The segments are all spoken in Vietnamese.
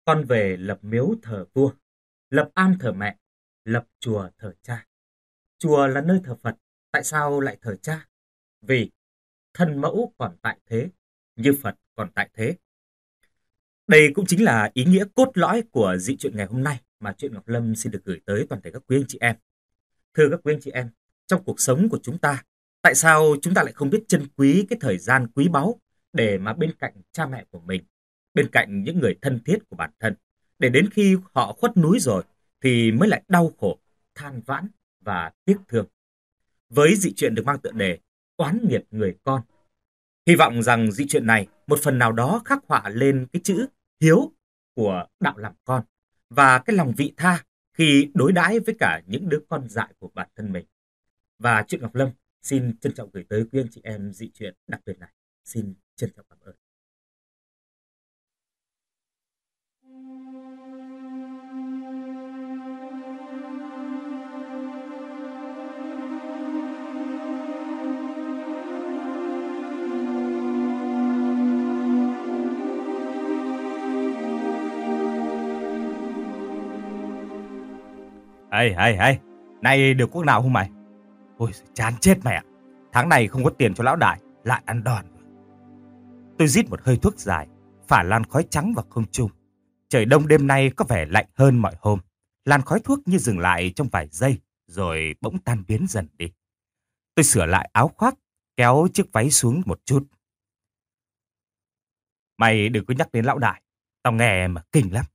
Con về lập miếu thờ vua, lập am thờ mẹ, lập chùa thờ cha. Chùa là nơi thờ Phật, tại sao lại thờ cha? Vì thân mẫu còn tại thế, như Phật còn tại thế. Đây cũng chính là ý nghĩa cốt lõi của dị truyện ngày hôm nay mà Truyện Ngọc Lâm xin được gửi tới toàn thể các quý anh chị em. Thưa các quý anh chị em, trong cuộc sống của chúng ta, tại sao chúng ta lại không biết trân quý cái thời gian quý báu để mà bên cạnh cha mẹ của mình, bên cạnh những người thân thiết của bản thân, để đến khi họ khuất núi rồi thì mới lại đau khổ, than vãn và tiếc thương. Với dị truyện được mang tựa đề Oán nghiệt người con, hy vọng rằng dị truyện này một phần nào đó khắc họa lên cái chữ hiếu của đạo làm con và cái lòng vị tha khi đối đãi với cả những đứa con dại của bản thân mình. Và Truyện Ngọc Lâm xin trân trọng gửi tới quý anh chị em dị truyện đặc biệt này. Xin trân trọng cảm ơn. Ê, nay được quốc nào không mày? Ôi, chán chết mẹ. Tháng này không có tiền cho lão đại, lại ăn đòn. Tôi rít một hơi thuốc dài, phả làn khói trắng vào không trung. Trời đông đêm nay có vẻ lạnh hơn mọi hôm. Làn khói thuốc như dừng lại trong vài giây, rồi bỗng tan biến dần đi. Tôi sửa lại áo khoác, kéo chiếc váy xuống một chút. Mày đừng có nhắc đến lão đại, tao nghe mà kinh lắm.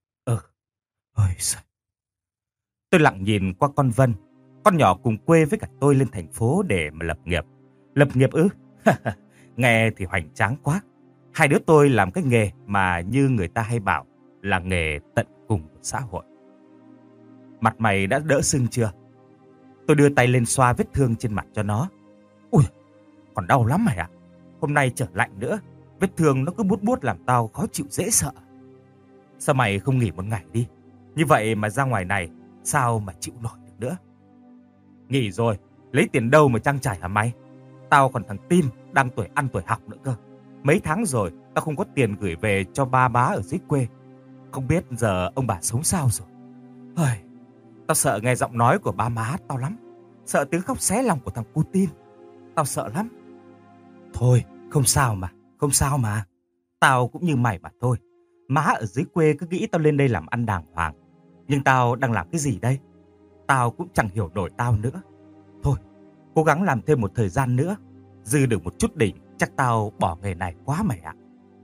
Ôi giời. Tôi lặng nhìn qua con Vân, con nhỏ cùng quê với cả tôi lên thành phố để mà lập nghiệp. Lập nghiệp ư? Nghe thì hoành tráng quá. Hai đứa tôi làm cái nghề mà như người ta hay bảo là nghề tận cùng của xã hội. Mặt mày đã đỡ sưng chưa? Tôi đưa tay lên xoa vết thương trên mặt cho nó. Ui, còn đau lắm mày ạ. Hôm nay trở lạnh nữa, vết thương nó cứ buốt buốt làm tao khó chịu dễ sợ. Sao mày không nghỉ một ngày đi? Như vậy mà ra ngoài này sao mà chịu nổi được nữa? Nghỉ rồi, lấy tiền đâu mà trang trải hả mày? Tao còn thằng Tim đang tuổi ăn tuổi học nữa cơ. Mấy tháng rồi tao không có tiền gửi về cho ba má ở dưới quê. Không biết giờ ông bà sống sao rồi. Hời, tao sợ nghe giọng nói của ba má tao lắm. Sợ tiếng khóc xé lòng của thằng Putin. Tao sợ lắm. Thôi, không sao mà. Tao cũng như mày mà thôi. Má ở dưới quê cứ nghĩ tao lên đây làm ăn đàng hoàng. Nhưng tao đang làm cái gì đây? Tao cũng chẳng hiểu nổi tao nữa. Thôi, cố gắng làm thêm một thời gian nữa. Dư được một chút đỉnh, chắc tao bỏ nghề này quá mày ạ.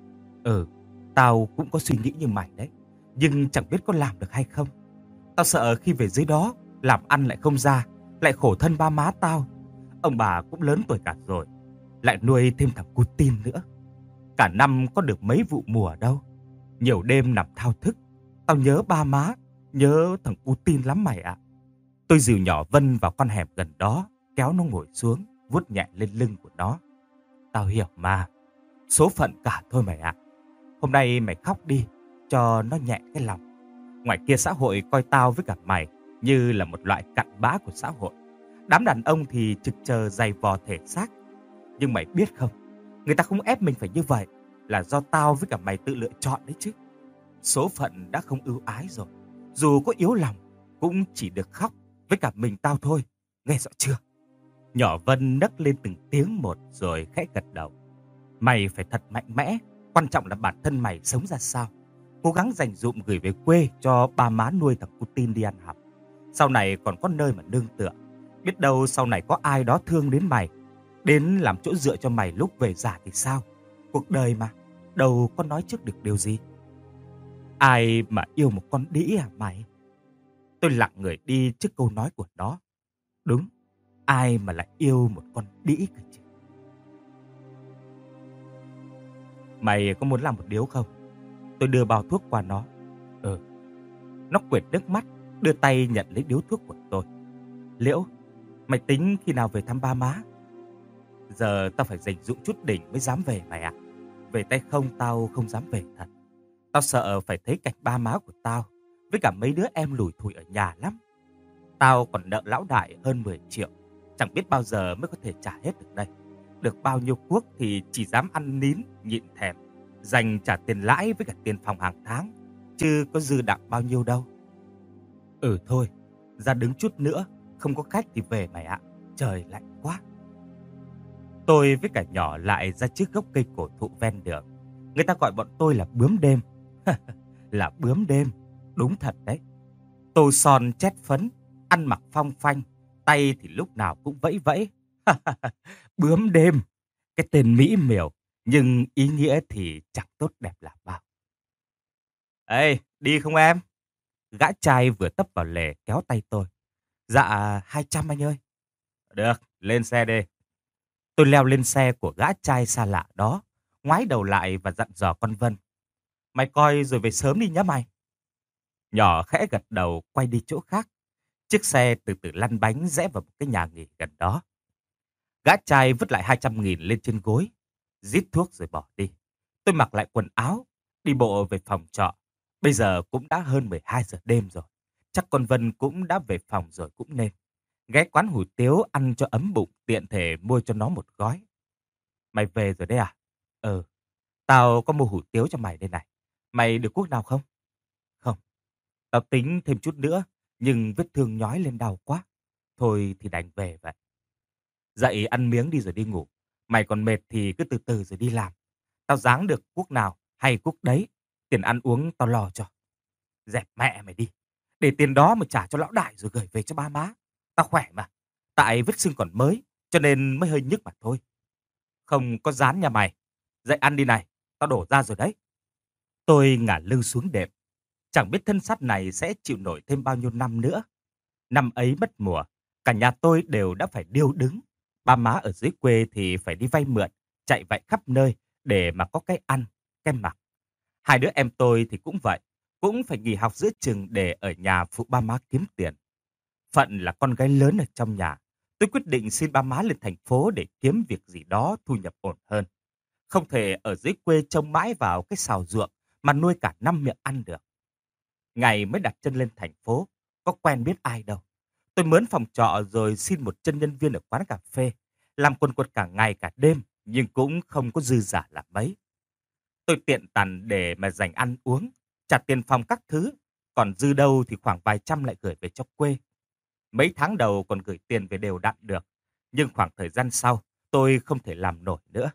Tao cũng có suy nghĩ như mày đấy. Nhưng chẳng biết có làm được hay không. Tao sợ khi về dưới đó, làm ăn lại không ra, lại khổ thân ba má tao. Ông bà cũng lớn tuổi cả rồi, lại nuôi thêm thằng Putin nữa. Cả năm có được mấy vụ mùa đâu. Nhiều đêm nằm thao thức. Tao nhớ ba má, nhớ thằng Putin lắm mày ạ. Tôi dìu nhỏ Vân vào con hẻm gần đó, kéo nó ngồi xuống, vuốt nhẹ lên lưng của nó. Tao hiểu mà, số phận cả thôi mày ạ. Hôm nay mày khóc đi, cho nó nhẹ cái lòng. Ngoài kia xã hội coi tao với cả mày như là một loại cặn bã của xã hội. Đám đàn ông thì trực chờ giày vò thể xác. Nhưng mày biết không, người ta không ép mình phải như vậy, là do tao với cả mày tự lựa chọn đấy chứ. Số phận đã không ưu ái rồi, dù có yếu lòng cũng chỉ được khóc với cả mình tao thôi. Nghe rõ chưa? Nhỏ Vân nấc lên từng tiếng một rồi khẽ gật đầu. Mày phải thật mạnh mẽ, quan trọng là bản thân mày sống ra sao. Cố gắng dành dụm gửi về quê cho ba má nuôi thằng Putin đi ăn học. Sau này còn có nơi mà nương tựa. Biết đâu sau này có ai đó thương đến mày, đến làm chỗ dựa cho mày lúc về già thì sao? Cuộc đời mà, đâu có nói trước được điều gì. Ai mà yêu một con đĩ à mày? Tôi lặng người đi trước câu nói của nó. Đúng, ai mà lại yêu một con đĩ cơ chứ? Mày có muốn làm một điếu không? Tôi đưa bao thuốc qua nó. Nó quệt nước mắt, đưa tay nhận lấy điếu thuốc của tôi. Liễu, mày tính khi nào về thăm ba má? Giờ tao phải dành dụm chút đỉnh mới dám về mày ạ. Về tay không tao không dám về thật. Tao sợ phải thấy cảnh ba má của tao với cả mấy đứa em lủi thủi ở nhà lắm. Tao còn nợ lão đại hơn 10 triệu. Chẳng biết bao giờ mới có thể trả hết được đây. Được bao nhiêu cuốc thì chỉ dám ăn nín nhịn thèm, dành trả tiền lãi với cả tiền phòng hàng tháng. chứ có dư đặng bao nhiêu đâu. Ừ thôi, ra đứng chút nữa, không có khách thì về mày ạ, trời lạnh quá. Tôi với cả nhỏ lại ra trước gốc cây cổ thụ ven đường. Người ta gọi bọn tôi là bướm đêm. Là bướm đêm, đúng thật đấy. Tô son chét phấn, ăn mặc phong phanh, tay thì lúc nào cũng vẫy vẫy. Bướm đêm, cái tên mỹ miều, nhưng ý nghĩa thì chẳng tốt đẹp là bao. Ê, đi không em? Gã trai vừa tấp vào lề kéo tay tôi. Dạ, 200 anh ơi. Được, lên xe đi. Tôi leo lên xe của gã trai xa lạ đó, ngoái đầu lại và dặn dò con Vân. Mày coi rồi về sớm đi nhá mày. Nhỏ khẽ gật đầu quay đi chỗ khác. Chiếc xe từ từ lăn bánh rẽ vào một cái nhà nghỉ gần đó. Gã trai vứt lại 200.000 lên trên gối, rít thuốc rồi bỏ đi. Tôi mặc lại quần áo, đi bộ về phòng trọ. Bây giờ cũng đã hơn 12 giờ đêm rồi. Chắc con Vân cũng đã về phòng rồi cũng nên. Ghé quán hủ tiếu ăn cho ấm bụng, tiện thể mua cho nó một gói. Mày về rồi đấy à? Ừ, tao có mua hủ tiếu cho mày đây này. Mày được cuốc nào không? Không, tao tính thêm chút nữa, nhưng vết thương nhói lên đau quá. Thôi thì đành về vậy. Dậy ăn miếng đi rồi đi ngủ. Mày còn mệt thì cứ từ từ rồi đi làm. Tao ráng được cuốc nào hay cuốc đấy. Tiền ăn uống tao lo cho. Dẹp mẹ mày đi. Để tiền đó mà trả cho lão đại rồi gửi về cho ba má. Tao khỏe mà. Tại vết sưng còn mới, cho nên mới hơi nhức mà thôi. Không có dán nhà mày. Dậy ăn đi này. Tao đổ ra rồi đấy. Tôi ngả lưng xuống đệm. Chẳng biết thân xác này sẽ chịu nổi thêm bao nhiêu năm nữa. Năm ấy mất mùa, cả nhà tôi đều đã phải điêu đứng. Ba má ở dưới quê thì phải đi vay mượn, chạy vạy khắp nơi để mà có cái ăn, cái mặc. Hai đứa em tôi thì cũng vậy, cũng phải nghỉ học giữa chừng để ở nhà phụ ba má kiếm tiền. Phận là con gái lớn ở trong nhà, tôi quyết định xin ba má lên thành phố để kiếm việc gì đó thu nhập ổn hơn. Không thể ở dưới quê trông mãi vào cái xào ruộng mà nuôi cả năm miệng ăn được. Ngày mới đặt chân lên thành phố, có quen biết ai đâu. Tôi mướn phòng trọ rồi xin một chân nhân viên ở quán cà phê, làm quần quật cả ngày cả đêm, nhưng cũng không có dư giả là mấy. Tôi tiện tằn để mà dành ăn uống, trả tiền phòng các thứ, còn dư đâu thì khoảng vài trăm lại gửi về cho quê. Mấy tháng đầu còn gửi tiền về đều đặn được, nhưng khoảng thời gian sau, tôi không thể làm nổi nữa.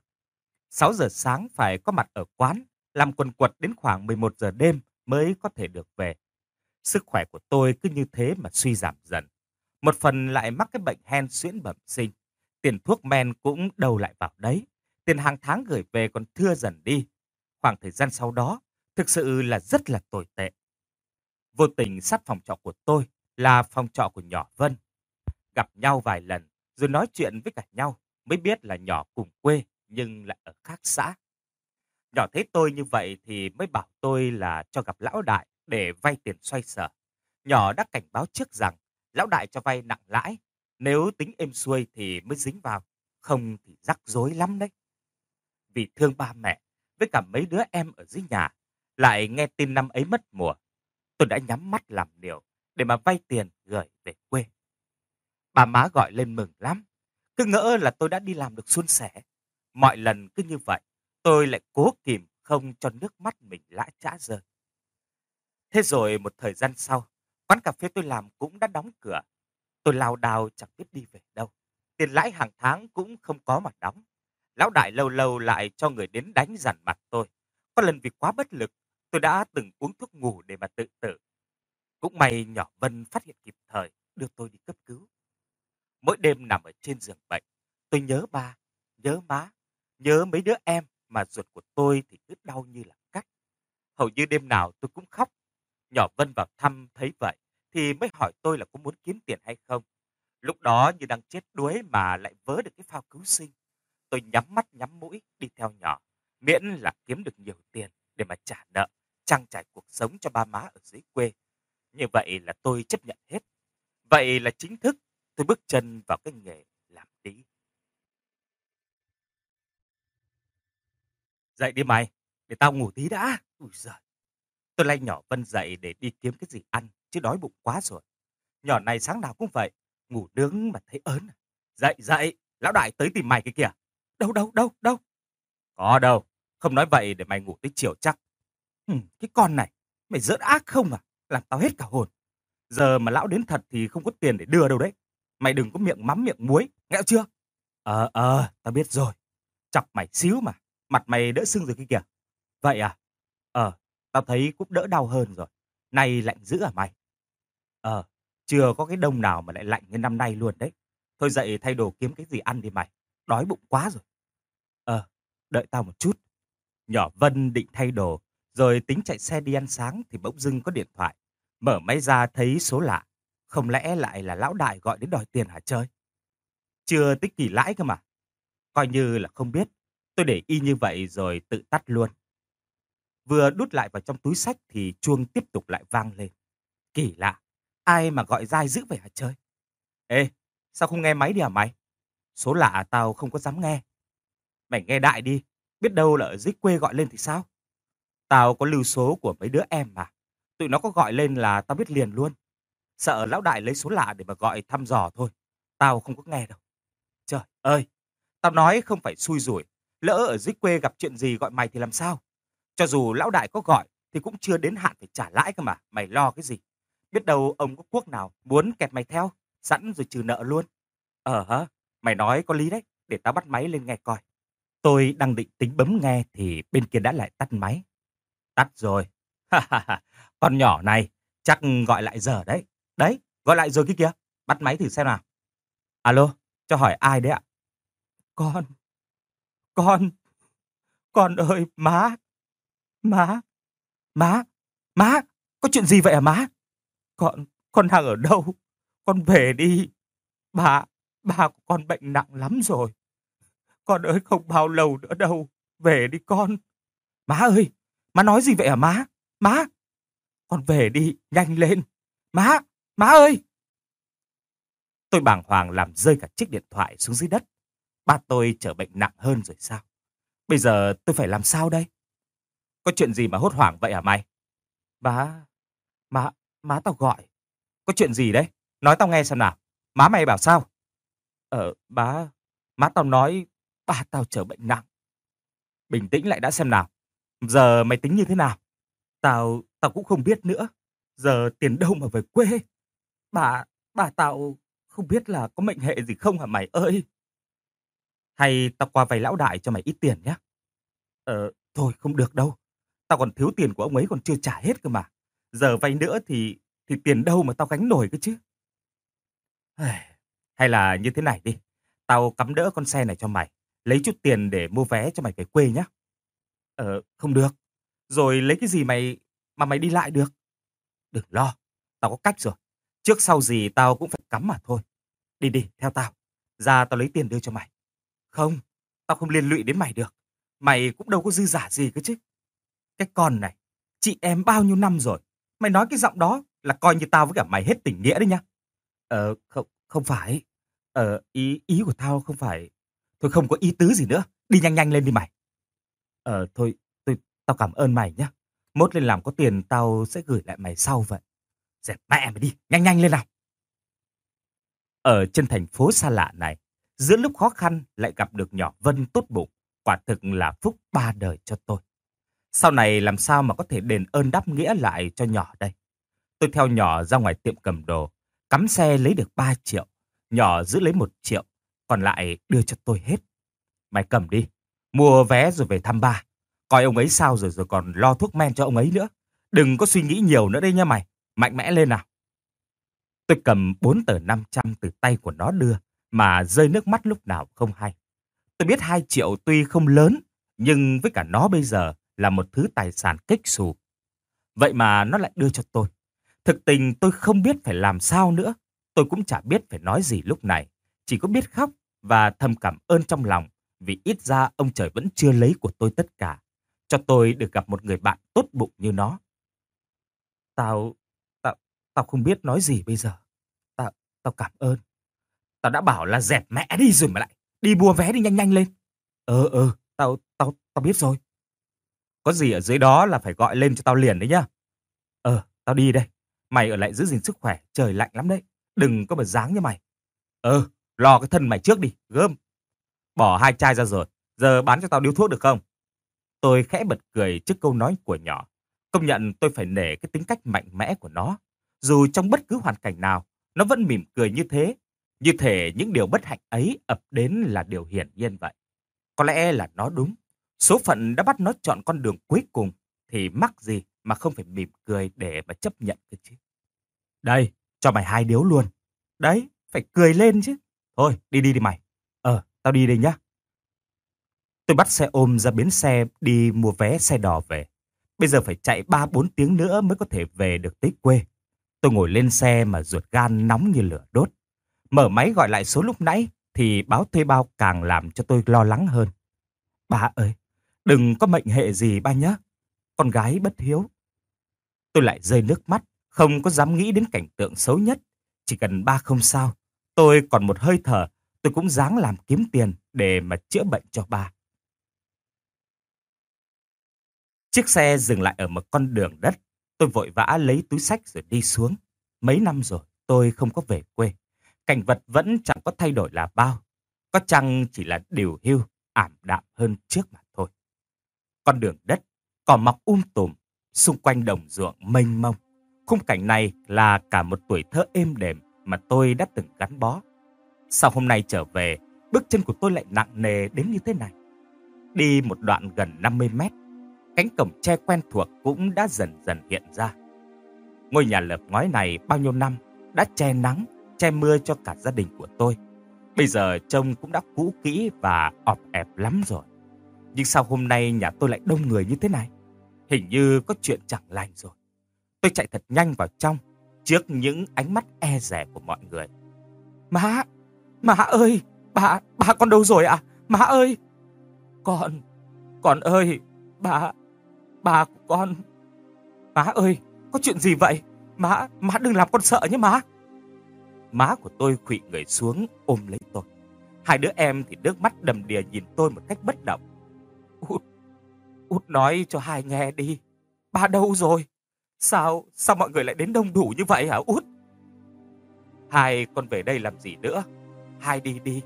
6 giờ sáng phải có mặt ở quán, làm quần quật đến khoảng 11 giờ đêm mới có thể được về. Sức khỏe của tôi cứ như thế mà suy giảm dần. Một phần lại mắc cái bệnh hen suyễn bẩm sinh. Tiền thuốc men cũng đầu lại vào đấy. Tiền hàng tháng gửi về còn thưa dần đi. Khoảng thời gian sau đó, thực sự là rất là tồi tệ. Vô tình sát phòng trọ của tôi là phòng trọ của nhỏ Vân. Gặp nhau vài lần, rồi nói chuyện với cả nhau, mới biết là nhỏ cùng quê nhưng lại ở khác xã. Nhỏ thấy tôi như vậy thì mới bảo tôi là cho gặp lão đại để vay tiền xoay sở. Nhỏ đã cảnh báo trước rằng lão đại cho vay nặng lãi, nếu tính êm xuôi thì mới dính vào, không thì rắc rối lắm đấy. Vì thương ba mẹ với cả mấy đứa em ở dưới nhà, lại nghe tin năm ấy mất mùa, tôi đã nhắm mắt làm liều để mà vay tiền gửi về quê. Bà má gọi lên mừng lắm, cứ ngỡ là tôi đã đi làm được suôn sẻ. Mọi lần cứ như vậy, tôi lại cố kìm không cho nước mắt mình lã chã rơi. Thế rồi một thời gian sau, quán cà phê tôi làm cũng đã đóng cửa. Tôi lao đao chẳng biết đi về đâu. Tiền lãi hàng tháng cũng không có mà đóng. Lão đại lâu lâu lại cho người đến đánh dằn mặt tôi. Có lần vì quá bất lực, tôi đã từng uống thuốc ngủ để mà tự tử. Cũng may nhỏ Vân phát hiện kịp thời, đưa tôi đi cấp cứu. Mỗi đêm nằm ở trên giường bệnh, tôi nhớ ba, nhớ má, nhớ mấy đứa em mà ruột của tôi thì cứ đau như là cắt. Hầu như đêm nào tôi cũng khóc. Nhỏ Vân vào thăm thấy vậy thì mới hỏi tôi là có muốn kiếm tiền hay không. Lúc đó như đang chết đuối mà lại vớ được cái phao cứu sinh. Tôi nhắm mắt nhắm mũi đi theo nhỏ, miễn là kiếm được nhiều tiền để mà trả nợ, trang trải cuộc sống cho ba má ở dưới quê. Như vậy là tôi chấp nhận hết. Vậy là chính thức tôi bước chân vào cái nghề làm tí. Dậy đi mày, để tao ngủ tí đã. Ui giời. Tôi lay nhỏ Vân dậy để đi kiếm cái gì ăn, chứ đói bụng quá rồi. Nhỏ này sáng nào cũng vậy, ngủ nướng mà thấy ớn. Dậy, dậy, lão đại tới tìm mày cái kìa. Đâu, đâu, đâu, đâu. Có đâu, không nói vậy để mày ngủ tới chiều chắc. Cái con này. Mày giỡn ác không à? Làm tao hết cả hồn. Giờ mà lão đến thật thì không có tiền để đưa đâu đấy. Mày đừng có miệng mắm miệng muối, nghe chưa? Tao biết rồi. Chọc mày xíu mà. Mặt mày đỡ sưng rồi kia kìa. Vậy à? Tao thấy cũng đỡ đau hơn rồi. Nay lạnh dữ à mày? Ờ, chưa có cái đông nào mà lại lạnh như năm nay luôn đấy. Thôi dậy thay đồ kiếm cái gì ăn đi mày. Đói bụng quá rồi. Ờ, đợi tao một chút. Nhỏ Vân định thay đồ, rồi tính chạy xe đi ăn sáng thì bỗng dưng có điện thoại. Mở máy ra thấy số lạ. Không lẽ lại là lão đại gọi đến đòi tiền hả chơi? Chưa tích kỳ lãi cơ mà. Coi như là không biết. Tôi để y như vậy rồi tự tắt luôn. Vừa đút lại vào trong túi xách thì chuông tiếp tục lại vang lên. Kỳ lạ. Ai mà gọi dai dữ vậy hả chơi? Ê, sao không nghe máy đi hả mày? Số lạ tao không có dám nghe. Mày nghe đại đi. Biết đâu là ở dưới quê gọi lên thì sao? Tao có lưu số của mấy đứa em mà. Tụi nó có gọi lên là tao biết liền luôn. Sợ lão đại lấy số lạ để mà gọi thăm dò thôi. Tao không có nghe đâu. Trời ơi, tao nói không phải xui rủi. Lỡ ở dưới quê gặp chuyện gì gọi mày thì làm sao? Cho dù lão đại có gọi thì cũng chưa đến hạn phải trả lãi cơ mà. Mày lo cái gì? Biết đâu ông có quốc nào muốn kẹp mày theo. Sẵn rồi trừ nợ luôn. Hả? Mày nói có lý đấy. Để tao bắt máy lên nghe coi. Tôi đang định tính bấm nghe thì bên kia đã lại tắt máy. Tắt rồi. Con nhỏ này chắc gọi lại giờ đấy. Đấy, gọi lại rồi kia kìa. Bắt máy thử xem nào. Alo, cho hỏi ai đấy ạ? Con, con, con ơi, má, má, má, má, có chuyện gì vậy hả má? Con đang ở đâu? Con về đi. Bà, bà của con bệnh nặng lắm rồi. Con ơi không bao lâu nữa đâu. Về đi con. Má ơi, má nói gì vậy hả má? Má, con về đi, nhanh lên. Má, má ơi. Tôi bàng hoàng làm rơi cả chiếc điện thoại xuống dưới đất. Ba tôi trở bệnh nặng hơn rồi sao? Bây giờ tôi phải làm sao đây? Có chuyện gì mà hốt hoảng vậy hả mày? Má, má, má tao gọi. Có chuyện gì đấy? Nói tao nghe xem nào. Má mày bảo sao? Má tao nói ba tao trở bệnh nặng. Bình tĩnh lại đã xem nào. Giờ mày tính như thế nào? Tao cũng không biết nữa. Giờ tiền đâu mà về quê? Bà tao không biết là có mệnh hệ gì không hả mày ơi? Hay tao qua vay lão đại cho mày ít tiền nhé. Thôi không được đâu. Tao còn thiếu tiền của ông ấy còn chưa trả hết cơ mà. Giờ vay nữa thì tiền đâu mà tao gánh nổi cơ chứ. Hay là như thế này đi. Tao cắm đỡ con xe này cho mày. Lấy chút tiền để mua vé cho mày về quê nhé. Không được. Rồi lấy cái gì mà mày đi lại được? Đừng lo. Tao có cách rồi. Trước sau gì tao cũng phải cắm mà thôi. Đi đi, theo tao. Ra tao lấy tiền đưa cho mày. Không, tao không liên lụy đến mày được. Mày cũng đâu có dư giả gì cơ chứ. Cái con này, chị em bao nhiêu năm rồi. Mày nói cái giọng đó là coi như tao với cả mày hết tình nghĩa đấy nhá. Không phải. Ý của tao không phải. Thôi không có ý tứ gì nữa. Đi nhanh nhanh lên đi mày. Thôi, tao cảm ơn mày nhá. Mốt lên làm có tiền tao sẽ gửi lại mày sau vậy. Dẹp mẹ mày đi, nhanh nhanh lên nào. Ở trên thành phố xa lạ này, giữa lúc khó khăn lại gặp được nhỏ Vân tốt bụng, quả thực là phúc ba đời cho tôi. Sau này làm sao mà có thể đền ơn đáp nghĩa lại cho nhỏ đây? Tôi theo nhỏ ra ngoài tiệm cầm đồ, cắm xe lấy được 3 triệu, nhỏ giữ lấy 1 triệu, còn lại đưa cho tôi hết. Mày cầm đi, mua vé rồi về thăm ba. Coi ông ấy sao rồi còn lo thuốc men cho ông ấy nữa. Đừng có suy nghĩ nhiều nữa đây nha mày, mạnh mẽ lên nào. Tôi cầm 4 tờ 500 từ tay của nó đưa, mà rơi nước mắt lúc nào không hay. Tôi biết 2 triệu tuy không lớn, nhưng với cả nó bây giờ là một thứ tài sản kếch xù. Vậy mà nó lại đưa cho tôi. Thực tình tôi không biết phải làm sao nữa. Tôi cũng chả biết phải nói gì lúc này. Chỉ có biết khóc và thầm cảm ơn trong lòng, vì ít ra ông trời vẫn chưa lấy của tôi tất cả. Cho tôi được gặp một người bạn tốt bụng như nó. Tao, tao, tao không biết nói gì bây giờ. Tao cảm ơn. Tao đã bảo là dẹp mẹ đi rồi mà lại đi mua vé đi nhanh nhanh lên. Tao biết rồi. Có gì ở dưới đó là phải gọi lên cho tao liền đấy nhá. Tao đi đây. Mày ở lại giữ gìn sức khỏe, trời lạnh lắm đấy. Đừng có mà dáng như mày. Lo cái thân mày trước đi, gớm. Bỏ 2 chai ra rồi, giờ bán cho tao điếu thuốc được không? Tôi khẽ bật cười trước câu nói của nhỏ. Công nhận tôi phải nể cái tính cách mạnh mẽ của nó. Dù trong bất cứ hoàn cảnh nào, nó vẫn mỉm cười như thế. Như thể những điều bất hạnh ấy ập đến là điều hiển nhiên vậy. Có lẽ là nó đúng. Số phận đã bắt nó chọn con đường cuối cùng, thì mắc gì mà không phải mỉm cười để mà chấp nhận cơ chứ. Đây, cho mày 2 điếu luôn. Đấy, phải cười lên chứ. Thôi, đi đi đi mày. Tao đi đây nhá. Tôi bắt xe ôm ra bến xe đi mua vé xe đò về. Bây giờ phải chạy 3-4 tiếng nữa mới có thể về được tới quê. Tôi ngồi lên xe mà ruột gan nóng như lửa đốt. Mở máy gọi lại số lúc nãy thì báo thuê bao càng làm cho tôi lo lắng hơn. Ba ơi, đừng có mệnh hệ gì ba nhé. Con gái bất hiếu. Tôi lại rơi nước mắt, không có dám nghĩ đến cảnh tượng xấu nhất. Chỉ cần ba không sao, tôi còn một hơi thở, tôi cũng ráng làm kiếm tiền để mà chữa bệnh cho ba. Chiếc xe dừng lại ở một con đường đất. Tôi vội vã lấy túi xách rồi đi xuống. Mấy năm rồi tôi không có về quê. Cảnh vật vẫn chẳng có thay đổi là bao. Có chăng chỉ là điều hưu, ảm đạm hơn trước mà thôi. Con đường đất, cỏ mọc tùm, xung quanh đồng ruộng mênh mông. Khung cảnh này là cả một tuổi thơ êm đềm mà tôi đã từng gắn bó. Sao hôm nay trở về, bước chân của tôi lại nặng nề đến như thế này? Đi một đoạn gần 50 mét, cánh cổng tre quen thuộc cũng đã dần dần hiện ra. Ngôi nhà lợp ngói này bao nhiêu năm đã che nắng, che mưa cho cả gia đình của tôi. Bây giờ trông cũng đã cũ kỹ và ọp ẹp lắm rồi. Nhưng sao hôm nay nhà tôi lại đông người như thế này? Hình như có chuyện chẳng lành rồi. Tôi chạy thật nhanh vào trong, trước những ánh mắt e dè của mọi người. Má ơi, bà con đâu rồi ạ? Má ơi! Con ơi, bà của con. Má ơi, có chuyện gì vậy? Má đừng làm con sợ nhé má. Má của tôi khuỵu người xuống ôm lấy tôi. Hai đứa em thì nước mắt đầm đìa nhìn tôi một cách bất động. Út nói cho hai nghe đi. Ba đâu rồi? Sao mọi người lại đến đông đủ như vậy hả Út? Hai con về đây làm gì nữa? Hai đi đi.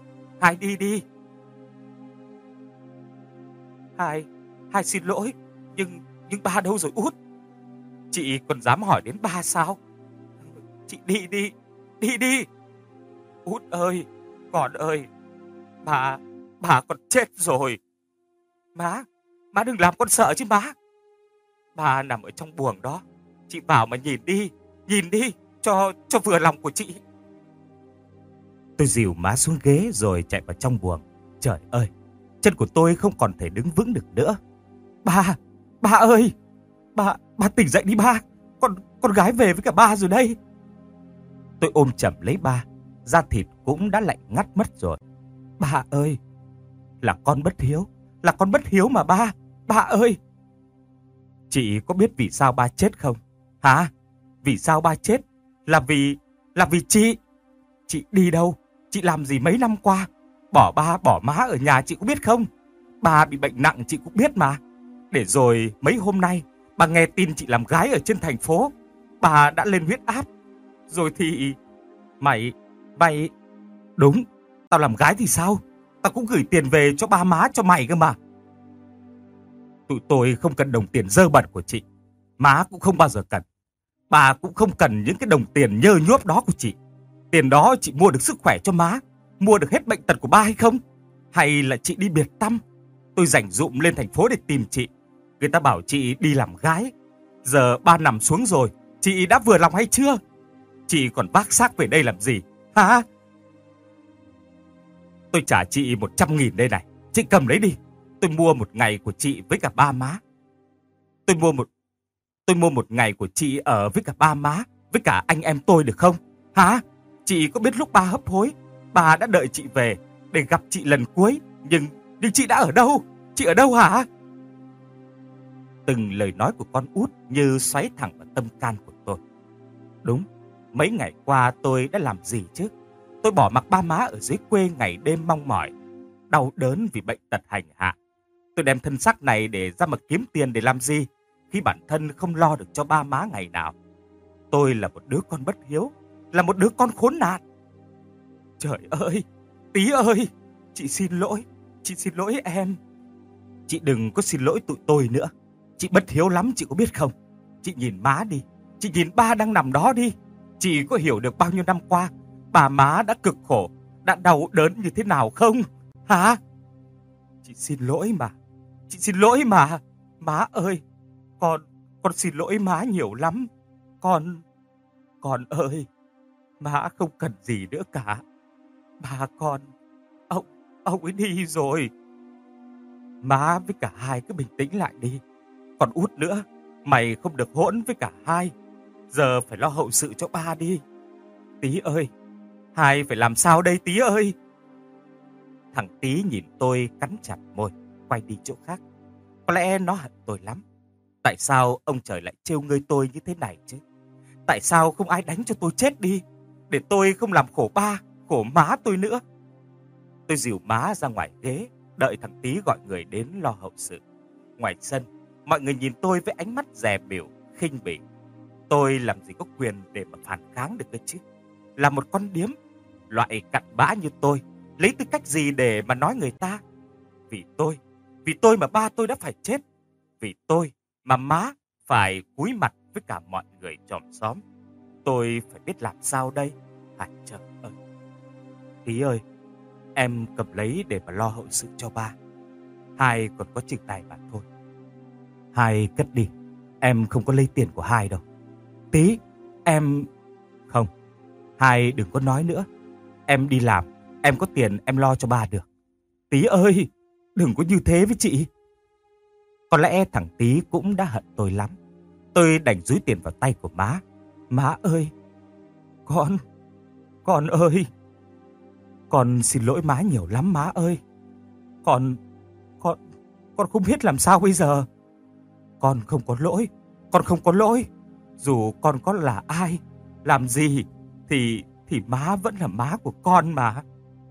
Hai xin lỗi. Nhưng ba đâu rồi Út? Chị còn dám hỏi đến ba sao? Chị đi đi. Út ơi, con ơi, bà còn chết rồi. Má đừng làm con sợ chứ má. Bà nằm ở trong buồng đó. Chị vào mà nhìn đi, cho vừa lòng của chị. Tôi dìu má xuống ghế rồi chạy vào trong buồng. Trời ơi, chân của tôi không còn thể đứng vững được nữa. Ba ơi, ba tỉnh dậy đi ba. Con gái về với cả ba rồi đây. Tôi ôm chầm lấy ba, da thịt cũng đã lạnh ngắt mất rồi. Ba ơi, là con bất hiếu mà ba. Ba ơi! Chị có biết vì sao ba chết không? Hả? Vì sao ba chết? Là vì chị. Chị đi đâu? Chị làm gì mấy năm qua? Bỏ ba bỏ má ở nhà chị có biết không? Ba bị bệnh nặng chị cũng biết mà. Để rồi mấy hôm nay bà nghe tin chị làm gái ở trên thành phố. Bà đã lên huyết áp. Rồi thì mày đúng, tao làm gái thì sao? Tao cũng gửi tiền về cho ba má cho mày cơ mà. Tụi tôi không cần đồng tiền dơ bẩn của chị. Má cũng không bao giờ cần. Bà cũng không cần những cái đồng tiền nhơ nhuốp đó của chị. Tiền đó chị mua được sức khỏe cho má, mua được hết bệnh tật của ba hay không? Hay là chị đi biệt tăm? Tôi rảnh rụm lên thành phố để tìm chị. Người ta bảo chị đi làm gái. Giờ ba nằm xuống rồi, chị đã vừa lòng hay chưa? Chị còn vác xác về đây làm gì? Hả? Tôi trả chị 100.000 đây này. Chị cầm lấy đi. Tôi mua một ngày của chị với cả ba má. Tôi mua một ngày của chị ở với cả ba má, với cả anh em tôi được không? Hả? Chị có biết lúc ba hấp hối, ba đã đợi chị về để gặp chị lần cuối, nhưng chị đã ở đâu? Chị ở đâu hả? Từng lời nói của con út như xoáy thẳng vào tâm can của tôi. Đúng, mấy ngày qua tôi đã làm gì chứ? Tôi bỏ mặc ba má ở dưới quê ngày đêm mong mỏi, đau đớn vì bệnh tật hành hạ. Tôi đem thân xác này để ra mà kiếm tiền để làm gì, khi bản thân không lo được cho ba má ngày nào. Tôi là một đứa con bất hiếu, là một đứa con khốn nạn. Trời ơi, Tí ơi, chị xin lỗi em. Chị đừng có xin lỗi tụi tôi nữa. Chị bất hiếu lắm, chị có biết không? Chị nhìn má đi, chị nhìn ba đang nằm đó đi. Chị có hiểu được bao nhiêu năm qua bà má đã cực khổ, đã đau đớn như thế nào không? Hả? Chị xin lỗi mà. Chị xin lỗi mà. Má ơi, con xin lỗi má nhiều lắm. Con ơi, má không cần gì nữa cả. Ba con, ông ấy đi rồi. Má với cả hai cứ bình tĩnh lại đi. Còn Út nữa, mày không được hỗn với cả hai. Giờ phải lo hậu sự cho ba đi. Tí ơi, hai phải làm sao đây Tí ơi? Thằng Tí nhìn tôi cắn chặt môi, quay đi chỗ khác. Có lẽ nó hận tôi lắm. Tại sao ông trời lại trêu ngươi tôi như thế này chứ? Tại sao không ai đánh cho tôi chết đi, để tôi không làm khổ ba, khổ má tôi nữa? Tôi dìu má ra ngoài ghế, đợi thằng Tí gọi người đến lo hậu sự. Ngoài sân, mọi người nhìn tôi với ánh mắt dè bỉu, khinh bỉ. Tôi làm gì có quyền để mà phản kháng được cơ chứ? Là một con điếm, loại cặn bã như tôi, lấy tư cách gì để mà nói người ta? Vì tôi mà ba tôi đã phải chết. Vì tôi mà má phải cúi mặt với cả mọi người chòm xóm. Tôi phải biết làm sao đây? À trời ơi! Tí ơi, em cầm lấy để mà lo hậu sự cho ba. Hai còn có chừng này mà thôi. Hai cất đi, em không có lấy tiền của hai đâu. Tí, em... Không, hai đừng có nói nữa. Em đi làm, em có tiền em lo cho ba được. Tí ơi, đừng có như thế với chị. Có lẽ thằng Tí cũng đã hận tôi lắm. Tôi đành dúi tiền vào tay của má. Má ơi, con ơi, con xin lỗi má nhiều lắm má ơi. Con không biết làm sao bây giờ. Con không có lỗi. Dù con có là ai, làm gì thì má vẫn là má của con mà.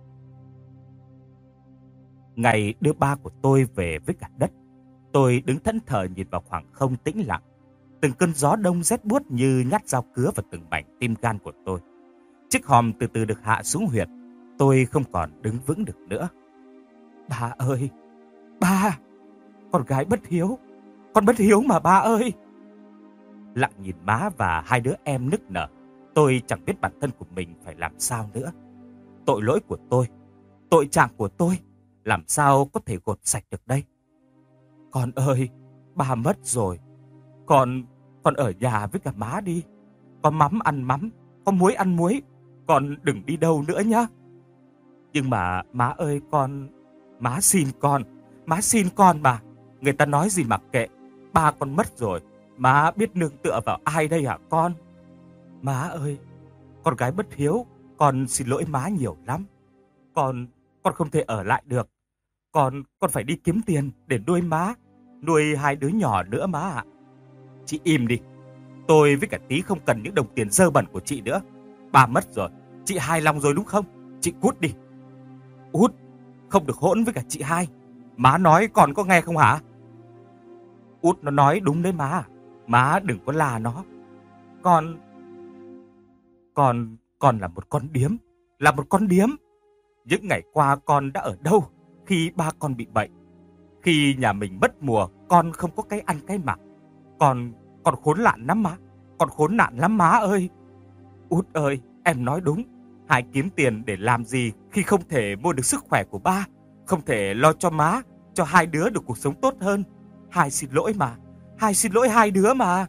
Ngày đưa ba của tôi về với cả đất, tôi đứng thẫn thờ nhìn vào khoảng không tĩnh lặng. Từng cơn gió đông rét buốt như nhát dao cứa vào từng mảnh tim gan của tôi. Chiếc hòm từ từ được hạ xuống huyệt. Tôi không còn đứng vững được nữa. Ba ơi, ba, con gái bất hiếu. Con bất hiếu mà ba ơi. Lặng nhìn má và hai đứa em nức nở. Tôi chẳng biết bản thân của mình phải làm sao nữa. Tội lỗi của tôi, tội trạng của tôi, làm sao có thể gột sạch được đây? Con ơi, ba mất rồi. Con ở nhà với cả má đi. Có mắm ăn mắm, có muối ăn muối. Con đừng đi đâu nữa nhá. Nhưng mà má ơi, má xin con mà. Người ta nói gì mặc kệ. Ba con mất rồi, má biết nương tựa vào ai đây hả con? Má ơi, con gái bất hiếu, con xin lỗi má nhiều lắm. Con không thể ở lại được. Con phải đi kiếm tiền để nuôi má, nuôi hai đứa nhỏ nữa má ạ. Chị im đi. Tôi với cả Tí không cần những đồng tiền dơ bẩn của chị nữa. Ba mất rồi, chị hài lòng rồi đúng không? Chị cút đi. Út, không được hỗn với cả chị hai. Má nói con có nghe không hả? Út nó nói đúng đấy má. Má đừng có la nó. Con là một con điếm. Là một con điếm. Những ngày qua con đã ở đâu khi ba con bị bệnh? Khi nhà mình mất mùa, con không có cái ăn cái mặc. Con khốn nạn lắm má. Con khốn nạn lắm má ơi. Út ơi, em nói đúng. Hai kiếm tiền để làm gì khi không thể mua được sức khỏe của ba, không thể lo cho má, cho hai đứa được cuộc sống tốt hơn. Hai xin lỗi mà. Hai xin lỗi hai đứa mà.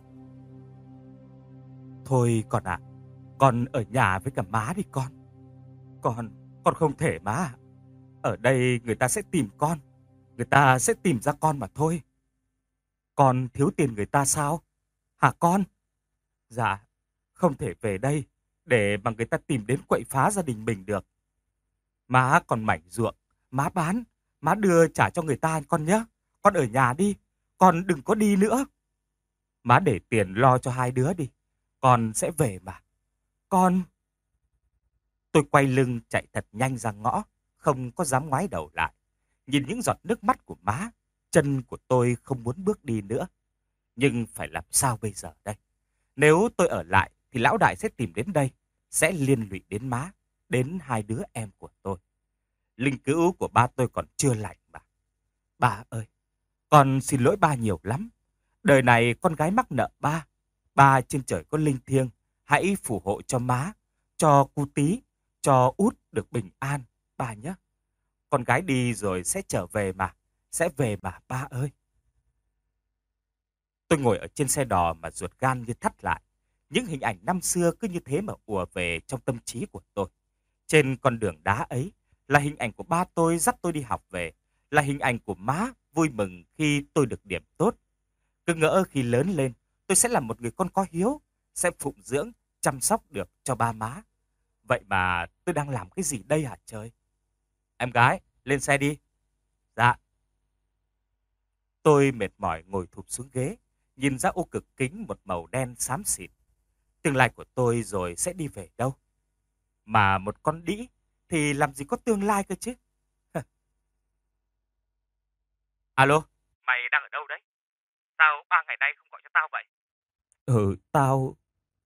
Thôi con ạ, con ở nhà với cả má đi con. Con không thể má ạ. Ở đây người ta sẽ tìm con. Người ta sẽ tìm ra con mà thôi. Con thiếu tiền người ta sao? Hả con? Dạ, không thể về đây để mà người ta tìm đến quậy phá gia đình mình được. Má còn mảnh ruộng, má bán, má đưa trả cho người ta con nhé. Con ở nhà đi, con đừng có đi nữa. Má để tiền lo cho hai đứa đi, con sẽ về mà. Tôi quay lưng chạy thật nhanh ra ngõ, không có dám ngoái đầu lại. Nhìn những giọt nước mắt của má, chân của tôi không muốn bước đi nữa. Nhưng phải làm sao bây giờ đây? Nếu tôi ở lại thì lão đại sẽ tìm đến đây, sẽ liên lụy đến má, đến hai đứa em của tôi. Linh cữu của ba tôi còn chưa lành mà. Ba ơi, con xin lỗi ba nhiều lắm. Đời này con gái mắc nợ ba, Ba trên trời có linh thiêng, hãy phù hộ cho má, cho cu tí, cho út được bình an, ba nhé. Con gái đi rồi sẽ trở về mà, sẽ về mà ba ơi. Tôi ngồi ở trên xe đò mà ruột gan như thắt lại. Những hình ảnh năm xưa cứ như thế mà ùa về trong tâm trí của tôi. Trên con đường đá ấy là hình ảnh của ba tôi dắt tôi đi học về, là hình ảnh của má vui mừng khi tôi được điểm tốt. Cứ ngỡ khi lớn lên, tôi sẽ là một người con có hiếu, sẽ phụng dưỡng, chăm sóc được cho ba má. Vậy mà tôi đang làm cái gì đây hả trời? Em gái, lên xe đi. Dạ. Tôi mệt mỏi ngồi thụp xuống ghế, nhìn ra ô cực kính một màu đen xám xịt. Tương lai của tôi rồi sẽ đi về đâu? Mà một con đĩ thì làm gì có tương lai cơ chứ? Alo? Mày đang ở đâu đấy? Sao 3 ngày nay không gọi cho tao vậy? Tao...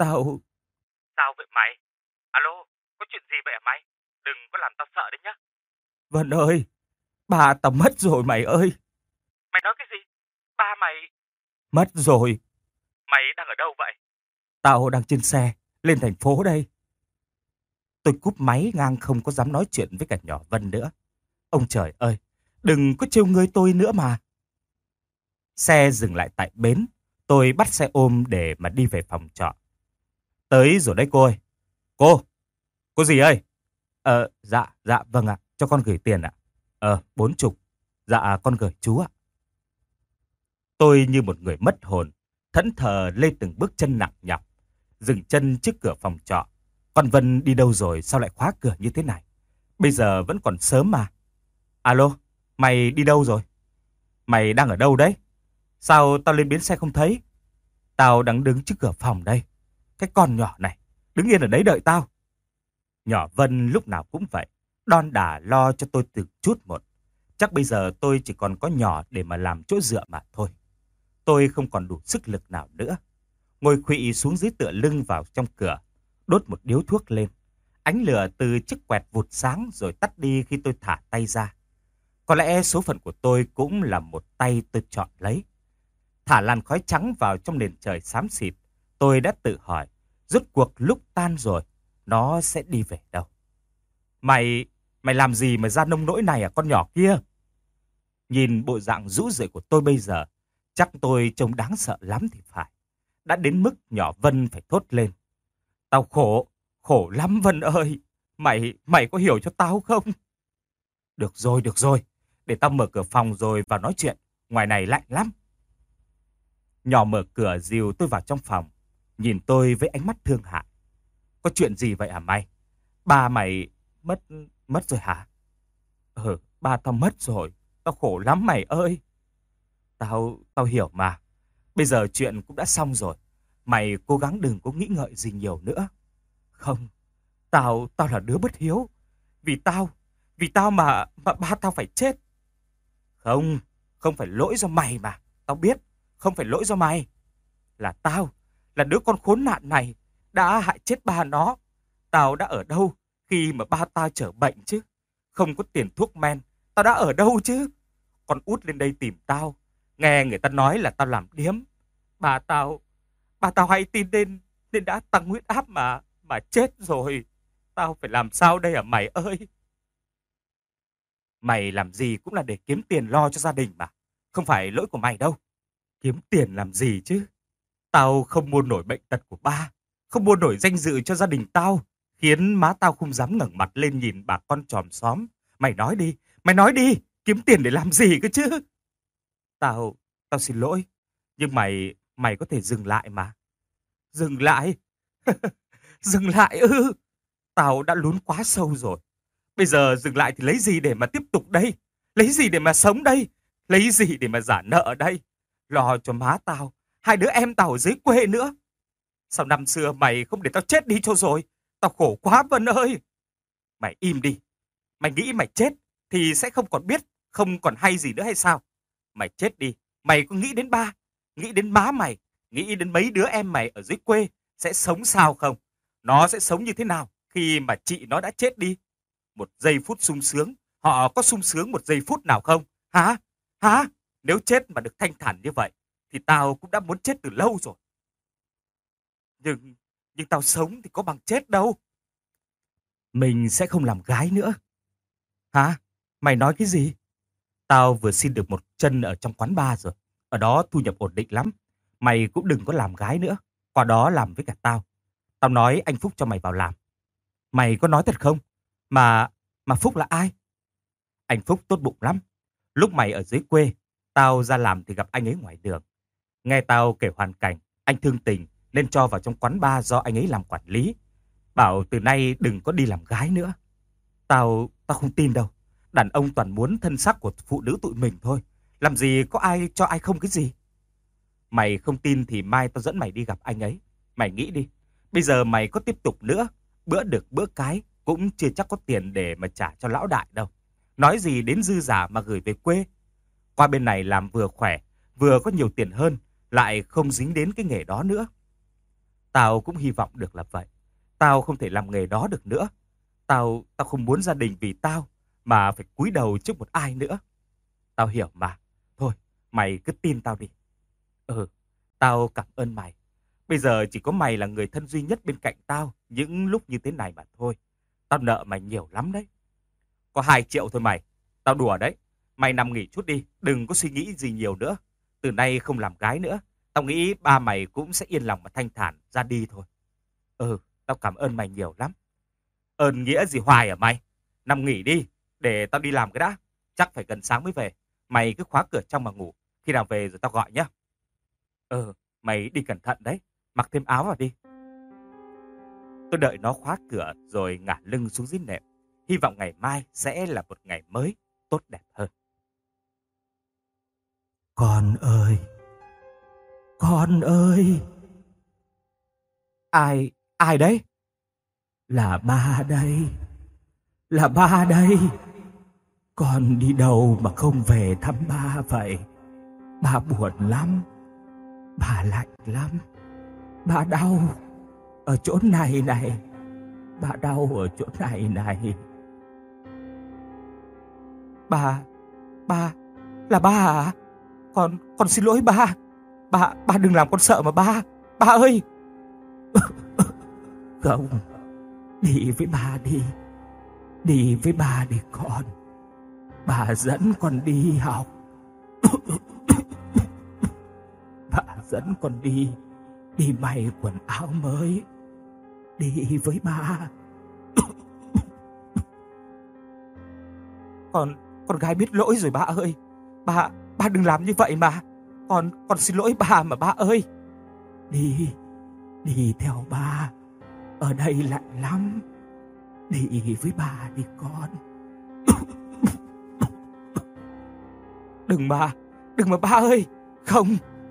Sao vậy mày? Alo, có chuyện gì vậy hả mày? Đừng có làm tao sợ đấy nhá. Vân ơi, ba tao mất rồi mày ơi. Mày nói cái gì? Ba mày... Mất rồi. Mày đang ở đâu vậy? Tao đang trên xe, lên thành phố đây. Tôi cúp máy ngang không có dám nói chuyện với cả nhỏ Vân nữa. Ông trời ơi, đừng có trêu ngươi tôi nữa mà. Xe dừng lại tại bến, tôi bắt xe ôm để mà đi về phòng trọ. Tới rồi đấy cô ơi. Cô gì ơi? Dạ vâng ạ, cho con gửi tiền ạ. 40. Dạ con gửi chú ạ. Tôi như một người mất hồn, thẫn thờ lê từng bước chân nặng nhọc, dừng chân trước cửa phòng trọ. Con Vân đi đâu rồi sao lại khóa cửa như thế này? Bây giờ vẫn còn sớm mà. Alo, mày đi đâu rồi? Mày đang ở đâu đấy? Sao tao lên bến xe không thấy? Tao đang đứng trước cửa phòng đây. Cái con nhỏ này, đứng yên ở đấy đợi tao. Nhỏ Vân lúc nào cũng vậy, đon đả lo cho tôi từng chút một. Chắc bây giờ tôi chỉ còn có nhỏ để mà làm chỗ dựa mà thôi. Tôi không còn đủ sức lực nào nữa. Ngồi khuỵu xuống dưới tựa lưng vào trong cửa, đốt một điếu thuốc lên. Ánh lửa từ chiếc quẹt vụt sáng rồi tắt đi khi tôi thả tay ra. Có lẽ số phận của tôi cũng là một tay tôi chọn lấy. Thả làn khói trắng vào trong nền trời xám xịt, tôi đã tự hỏi, rốt cuộc lúc tan rồi, nó sẽ đi về đâu? Mày làm gì mà ra nông nỗi này à con nhỏ kia? Nhìn bộ dạng rũ rượi của tôi bây giờ, chắc tôi trông đáng sợ lắm thì phải. Đã đến mức nhỏ Vân phải thốt lên. Tao khổ lắm Vân ơi. Mày có hiểu cho tao không? Được rồi. Để tao mở cửa phòng rồi vào nói chuyện. Ngoài này lạnh lắm. Nhỏ mở cửa dìu tôi vào trong phòng, nhìn tôi với ánh mắt thương hại. Có chuyện gì vậy hả mày? Ba mày mất rồi hả? Ba tao mất rồi. Tao khổ lắm mày ơi. Tao hiểu mà. Bây giờ chuyện cũng đã xong rồi. Mày cố gắng đừng có nghĩ ngợi gì nhiều nữa. Không, tao là đứa bất hiếu. Vì tao mà ba tao phải chết. Không phải lỗi do mày mà. Tao biết, không phải lỗi do mày. Là tao, là đứa con khốn nạn này đã hại chết ba nó. Tao đã ở đâu khi mà ba tao chở bệnh chứ? Không có tiền thuốc men, tao đã ở đâu chứ? Con út lên đây tìm tao, nghe người ta nói là tao làm điếm. Ba tao hay tin nên đã tăng huyết áp mà chết rồi. Tao phải làm sao đây hả mày ơi? Mày làm gì cũng là để kiếm tiền lo cho gia đình mà. Không phải lỗi của mày đâu. Kiếm tiền làm gì chứ? Tao không mua nổi bệnh tật của ba, không mua nổi danh dự cho gia đình tao, khiến má tao không dám ngẩng mặt lên nhìn bà con chòm xóm. Mày nói đi, kiếm tiền để làm gì cơ chứ? Tao xin lỗi, nhưng mày có thể dừng lại mà. Dừng lại? Dừng lại ư? Tao đã lún quá sâu rồi. Bây giờ dừng lại thì lấy gì để mà tiếp tục đây? Lấy gì để mà sống đây? Lấy gì để mà trả nợ đây? Lo cho má tao, hai đứa em tao ở dưới quê nữa. Sao năm xưa mày không để tao chết đi cho rồi? Tao khổ quá Vân ơi. Mày im đi. Mày nghĩ mày chết thì sẽ không còn biết, không còn hay gì nữa hay sao? Mày chết đi, mày có nghĩ đến ba, nghĩ đến má mày, nghĩ đến mấy đứa em mày ở dưới quê sẽ sống sao không? Nó sẽ sống như thế nào khi mà chị nó đã chết đi? Một giây phút sung sướng, họ có sung sướng một giây phút nào không? Hả? Nếu chết mà được thanh thản như vậy thì tao cũng đã muốn chết từ lâu rồi. Nhưng tao sống thì có bằng chết đâu. Mình sẽ không làm gái nữa. Hả? Mày nói cái gì? Tao vừa xin được một chân ở trong quán bar rồi. Ở đó thu nhập ổn định lắm. Mày cũng đừng có làm gái nữa. Qua đó làm với cả tao. Tao nói anh Phúc cho mày vào làm. Mày có nói thật không? Mà Phúc là ai? Anh Phúc tốt bụng lắm. Lúc mày ở dưới quê, tao ra làm thì gặp anh ấy ngoài đường. Nghe tao kể hoàn cảnh, anh thương tình nên cho vào trong quán bar do anh ấy làm quản lý. Bảo từ nay đừng có đi làm gái nữa. Tao không tin đâu. Đàn ông toàn muốn thân xác của phụ nữ tụi mình thôi. Làm gì có ai cho ai không cái gì. Mày không tin thì mai tao dẫn mày đi gặp anh ấy. Mày nghĩ đi. Bây giờ mày có tiếp tục nữa, bữa được bữa cái cũng chưa chắc có tiền để mà trả cho lão đại đâu. Nói gì đến dư giả mà gửi về quê. Qua bên này làm vừa khỏe, vừa có nhiều tiền hơn, lại không dính đến cái nghề đó nữa. Tao cũng hy vọng được là vậy. Tao không thể làm nghề đó được nữa. Tao không muốn gia đình vì tao mà phải cúi đầu trước một ai nữa. Tao hiểu mà. Thôi, mày cứ tin tao đi. Tao cảm ơn mày. Bây giờ chỉ có mày là người thân duy nhất bên cạnh tao những lúc như thế này mà thôi. Tao nợ mày nhiều lắm đấy. Có 2 triệu thôi mày. Tao đùa đấy. Mày nằm nghỉ chút đi. Đừng có suy nghĩ gì nhiều nữa. Từ nay không làm gái nữa. Tao nghĩ ba mày cũng sẽ yên lòng và thanh thản ra đi thôi. Tao cảm ơn mày nhiều lắm. Ơn nghĩa gì hoài hả mày? Nằm nghỉ đi. Để tao đi làm cái đã. Chắc phải gần sáng mới về. Mày cứ khóa cửa trong mà ngủ. Khi nào về rồi tao gọi nhá. Mày đi cẩn thận đấy. Mặc thêm áo vào đi. Tôi đợi nó khóa cửa rồi ngả lưng xuống dưới nệm. Hy vọng ngày mai sẽ là một ngày mới tốt đẹp hơn. Con ơi! Con ơi! Ai đấy? Là ba đây. Là ba đây. Con đi đâu mà không về thăm ba vậy? Ba buồn lắm. Ba lạnh lắm. Ba đau ở chỗ này này. Ba đau ở chỗ này này. Ba là ba à? Con xin lỗi ba. Ba đừng làm con sợ mà ba. Ba ơi! Không. Đi với ba đi. Đi với ba đi con. Bà dẫn con đi học. Bà dẫn con đi. Đi may quần áo mới. Đi với ba. Con gái biết lỗi rồi ba ơi. Ba đừng làm như vậy mà. Con xin lỗi ba mà ba ơi. Đi theo ba. Ở đây lạnh lắm. Đi với ba đi con. Đừng mà ba ơi. Không.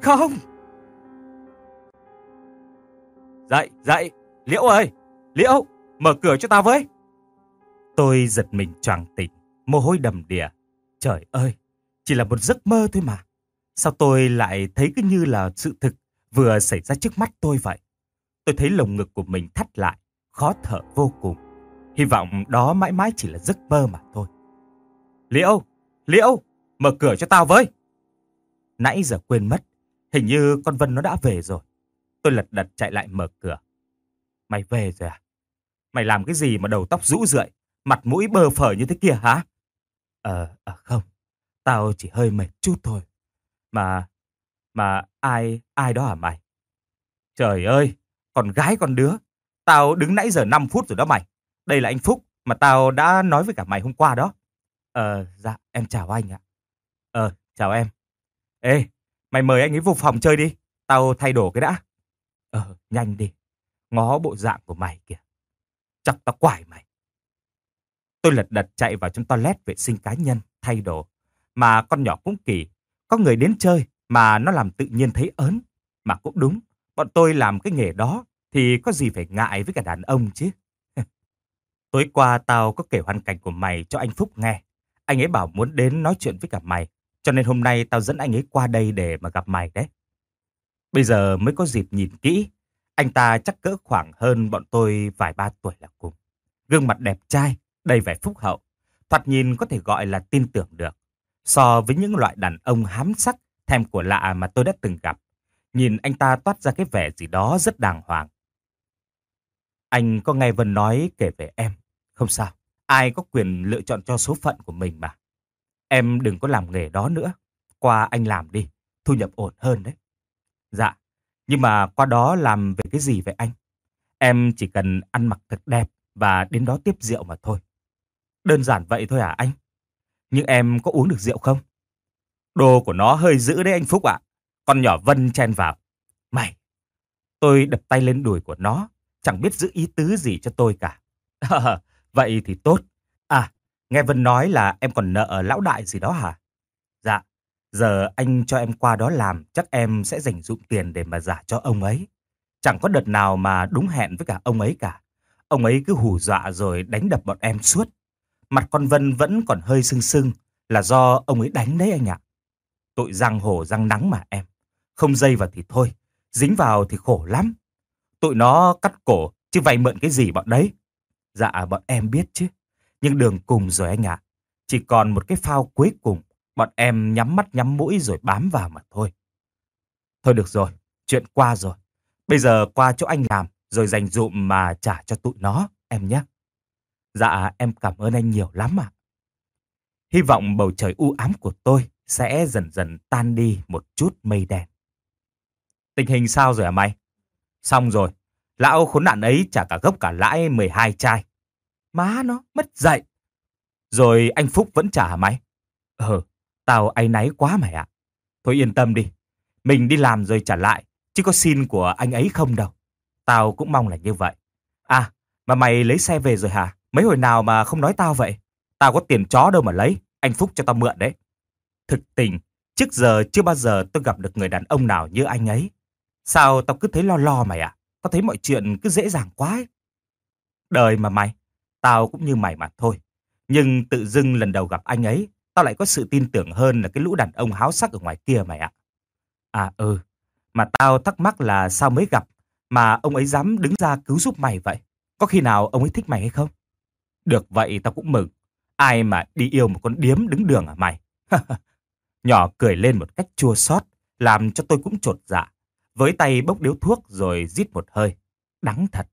Dậy, Liễu ơi. Liễu, mở cửa cho tao với. Tôi giật mình choàng tỉnh, mồ hôi đầm đìa. Trời ơi, chỉ là một giấc mơ thôi mà. Sao tôi lại thấy cứ như là sự thực vừa xảy ra trước mắt tôi vậy? Tôi thấy lồng ngực của mình thắt lại, khó thở vô cùng. Hy vọng đó mãi mãi chỉ là giấc mơ mà thôi. Liễu, mở cửa cho tao với. Nãy giờ quên mất, hình như con Vân nó đã về rồi. Tôi lật đật chạy lại mở cửa. Mày về rồi à? Mày làm cái gì mà đầu tóc rũ rượi, mặt mũi bơ phờ như thế kia hả? Không, tao chỉ hơi mệt chút thôi. Mà ai đó hả mày? Trời ơi, con gái con đứa. Tao đứng nãy giờ 5 phút rồi đó mày. Đây là anh Phúc mà tao đã nói với cả mày hôm qua đó. Dạ, em chào anh ạ. Chào em. Ê, mày mời anh ấy vô phòng chơi đi. Tao thay đồ cái đã. Nhanh đi. Ngó bộ dạng của mày kìa. Chắc tao quải mày. Tôi lật đật chạy vào trong toilet vệ sinh cá nhân, thay đồ. Mà con nhỏ cũng kỳ. Có người đến chơi mà nó làm tự nhiên thấy ớn. Mà cũng đúng. Bọn tôi làm cái nghề đó thì có gì phải ngại với cả đàn ông chứ. Tối qua tao có kể hoàn cảnh của mày cho anh Phúc nghe. Anh ấy bảo muốn đến nói chuyện với cả mày. Cho nên hôm nay tao dẫn anh ấy qua đây để mà gặp mày đấy. Bây giờ mới có dịp nhìn kỹ. Anh ta chắc cỡ khoảng hơn bọn tôi vài ba tuổi là cùng. Gương mặt đẹp trai, đầy vẻ phúc hậu. Thoạt nhìn có thể gọi là tin tưởng được. So với những loại đàn ông hám sắc, thèm của lạ mà tôi đã từng gặp. Nhìn anh ta toát ra cái vẻ gì đó rất đàng hoàng, Anh có nghe Vân nói kể về em. Không sao, ai có quyền lựa chọn cho số phận của mình mà. Em đừng có làm nghề đó nữa. Qua anh làm đi, thu nhập ổn hơn đấy. Dạ, nhưng mà qua đó làm về cái gì vậy anh? Em chỉ cần ăn mặc thật đẹp và đến đó tiếp rượu mà thôi. Đơn giản vậy thôi à anh? Nhưng em có uống được rượu không? Đồ của nó hơi dữ đấy anh Phúc ạ. Con nhỏ Vân chen vào. Mày, tôi đập tay lên đùi của nó. Chẳng biết giữ ý tứ gì cho tôi cả. Vậy thì tốt. À, nghe Vân nói là em còn nợ lão đại gì đó hả? Dạ, giờ anh cho em qua đó làm, chắc em sẽ dành dụm tiền để mà trả cho ông ấy. Chẳng có đợt nào mà đúng hẹn với cả ông ấy cả. Ông ấy cứ hù dọa rồi đánh đập bọn em suốt. Mặt con Vân vẫn còn hơi sưng sưng là do ông ấy đánh đấy anh ạ. Tội giang hồ răng nắng mà em. Không dây vào thì thôi, dính vào thì khổ lắm. Tụi nó cắt cổ chứ vay mượn cái gì bọn đấy. Dạ bọn em biết chứ. Nhưng đường cùng rồi anh ạ. Chỉ còn một cái phao cuối cùng. Bọn em nhắm mắt nhắm mũi rồi bám vào mà thôi. Thôi được rồi, chuyện qua rồi. Bây giờ qua chỗ anh làm rồi dành dụm mà trả cho tụi nó em nhé. Dạ em cảm ơn anh nhiều lắm ạ. Hy vọng bầu trời u ám của tôi sẽ dần dần tan đi một chút mây đen. Tình hình sao rồi hả mày? Xong rồi, lão khốn nạn ấy trả cả gốc cả lãi 12 chai. Má nó, mất dạy. Rồi anh Phúc vẫn trả hả mày? Tao áy náy quá mày ạ. Thôi yên tâm đi, mình đi làm rồi trả lại, chứ có xin của anh ấy không đâu. Tao cũng mong là như vậy. À, mà mày lấy xe về rồi hả? Mấy hồi nào mà không nói tao vậy? Tao có tiền chó đâu mà lấy, anh Phúc cho tao mượn đấy. Thực tình, trước giờ chưa bao giờ tôi gặp được người đàn ông nào như anh ấy. Sao tao cứ thấy lo lo mày ạ? Tao thấy mọi chuyện cứ dễ dàng quá ấy. Đời mà mày, tao cũng như mày mà thôi. Nhưng tự dưng lần đầu gặp anh ấy, tao lại có sự tin tưởng hơn là cái lũ đàn ông háo sắc ở ngoài kia mày ạ. À mà tao thắc mắc là sao mới gặp mà ông ấy dám đứng ra cứu giúp mày vậy? Có khi nào ông ấy thích mày hay không? Được vậy tao cũng mừng. Ai mà đi yêu một con điếm đứng đường à mày? Nhỏ cười lên một cách chua xót, làm cho tôi cũng chột dạ. Với tay bốc điếu thuốc rồi rít một hơi. Đắng thật.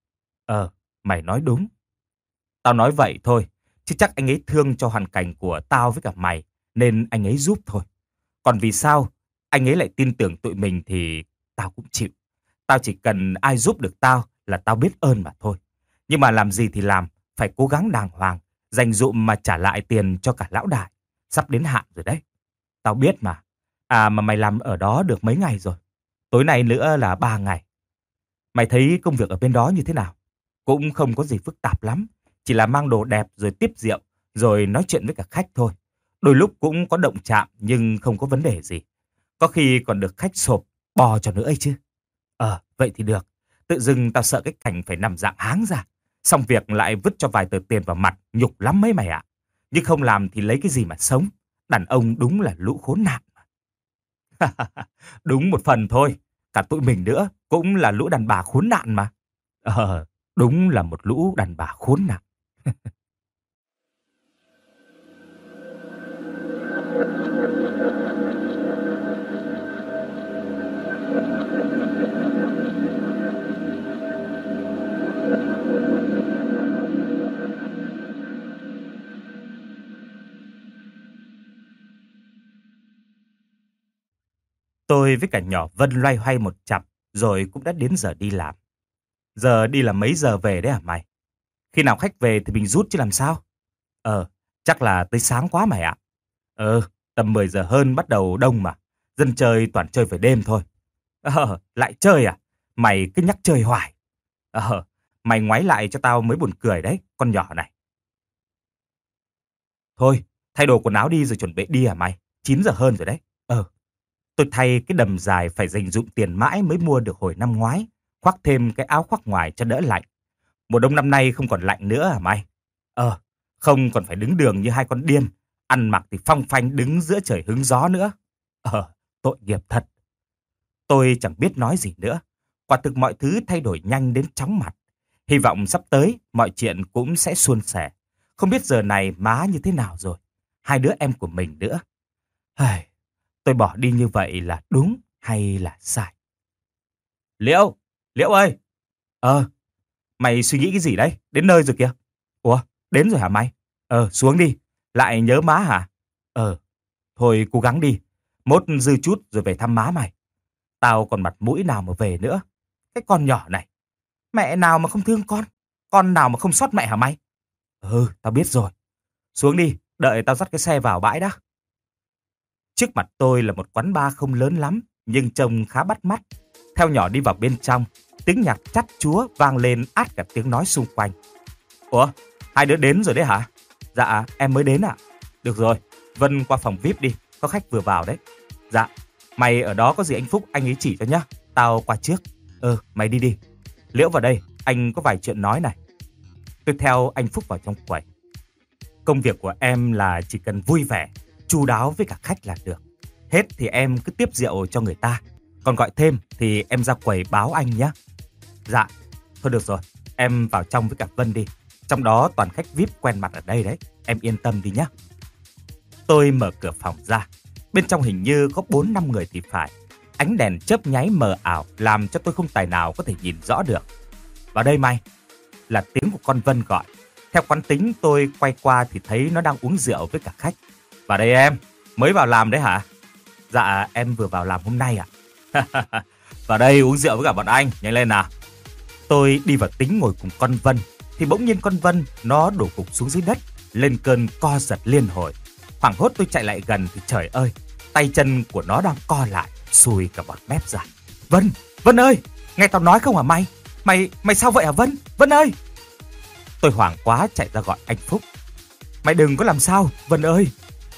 Mày nói đúng. Tao nói vậy thôi, chứ chắc anh ấy thương cho hoàn cảnh của tao với cả mày, nên anh ấy giúp thôi. Còn vì sao anh ấy lại tin tưởng tụi mình thì tao cũng chịu. Tao chỉ cần ai giúp được tao là tao biết ơn mà thôi. Nhưng mà làm gì thì làm, phải cố gắng đàng hoàng, dành dụm mà trả lại tiền cho cả lão đại. Sắp đến hạn rồi đấy. Tao biết mà. À mà mày làm ở đó được mấy ngày rồi? Tối nay nữa là 3 ngày. Mày thấy công việc ở bên đó như thế nào? Cũng không có gì phức tạp lắm. Chỉ là mang đồ đẹp rồi tiếp rượu, rồi nói chuyện với cả khách thôi. Đôi lúc cũng có động chạm nhưng không có vấn đề gì. Có khi còn được khách sộp, bò cho nữa ấy chứ. Vậy thì được. Tự dưng tao sợ cái cảnh phải nằm dạng háng ra. Xong việc lại vứt cho vài tờ tiền vào mặt, nhục lắm mấy mày ạ. Nhưng không làm thì lấy cái gì mà sống. Đàn ông đúng là lũ khốn nạn. Đúng một phần thôi. Cả tụi mình nữa cũng là lũ đàn bà khốn nạn mà. Đúng là một lũ đàn bà khốn nạn. Tôi với cả nhỏ Vân loay hoay một chặp rồi cũng đã đến giờ đi làm. Giờ đi là mấy giờ về đấy hả mày? Khi nào khách về thì mình rút chứ làm sao? Chắc là tới sáng quá mày ạ. Tầm 10 giờ hơn bắt đầu đông mà. Dân chơi toàn chơi về đêm thôi. Lại chơi à? Mày cứ nhắc chơi hoài. Mày ngoáy lại cho tao mới buồn cười đấy, con nhỏ này. Thôi, thay đồ quần áo đi rồi chuẩn bị đi hả mày? 9 giờ hơn rồi đấy. Tôi thay cái đầm dài phải dành dụm tiền mãi mới mua được hồi năm ngoái. Khoác thêm cái áo khoác ngoài cho đỡ lạnh. Mùa đông năm nay không còn lạnh nữa hả mày? Không còn phải đứng đường như hai con điên. Ăn mặc thì phong phanh đứng giữa trời hứng gió nữa. Tội nghiệp thật. Tôi chẳng biết nói gì nữa. Quả thực mọi thứ thay đổi nhanh đến chóng mặt. Hy vọng sắp tới mọi chuyện cũng sẽ suôn sẻ. Không biết giờ này má như thế nào rồi. Hai đứa em của mình nữa. Tôi bỏ đi như vậy là đúng hay là sai? Liễu ơi! Mày suy nghĩ cái gì đấy? Đến nơi rồi kìa. Ủa, đến rồi hả mày? Xuống đi. Lại nhớ má hả? Thôi cố gắng đi. Mốt dư chút rồi về thăm má mày. Tao còn mặt mũi nào mà về nữa. Cái con nhỏ này. Mẹ nào mà không thương con? Con nào mà không xót mẹ hả mày? Tao biết rồi. Xuống đi, đợi tao dắt cái xe vào bãi đã. Trước mặt tôi là một quán bar không lớn lắm, nhưng trông khá bắt mắt. Theo nhỏ đi vào bên trong, tiếng nhạc chát chúa vang lên át cả tiếng nói xung quanh. Ủa, hai đứa đến rồi đấy hả? Dạ, em mới đến ạ. Được rồi, Vân qua phòng VIP đi, có khách vừa vào đấy. Dạ, mày ở đó có gì anh Phúc anh ấy chỉ cho nhá, tao qua trước. Mày đi đi. Liễu vào đây, anh có vài chuyện nói này. Tôi theo anh Phúc vào trong quầy. Công việc của em là chỉ cần vui vẻ, chu đáo với cả khách là được. Hết thì em cứ tiếp rượu cho người ta. Còn gọi thêm thì em ra quầy báo anh nhé. Dạ, thôi được rồi, em vào trong với cả Vân đi. Trong đó toàn khách VIP quen mặt ở đây đấy, em yên tâm đi nhé. Tôi mở cửa phòng ra. Bên trong hình như có 4-5 người thì phải. Ánh đèn chớp nháy mờ ảo làm cho tôi không tài nào có thể nhìn rõ được. Vào đây mày. Là tiếng của con Vân gọi. Theo quán tính tôi quay qua thì thấy nó đang uống rượu với cả khách. Vào đây em, mới vào làm đấy hả? Dạ em vừa vào làm hôm nay ạ. Vào đây uống rượu với cả bọn anh, nhanh lên nào. Tôi đi vào tính ngồi cùng con Vân thì bỗng nhiên con Vân nó đổ gục xuống dưới đất, lên cơn co giật liên hồi. Hoảng hốt tôi chạy lại gần thì trời ơi, tay chân của nó đang co lại, xùi cả bọt mép ra. Vân ơi, nghe tao nói không hả mày? Mày sao vậy hả Vân? Vân ơi! Tôi hoảng quá chạy ra gọi anh Phúc. Mày đừng có làm sao, Vân ơi!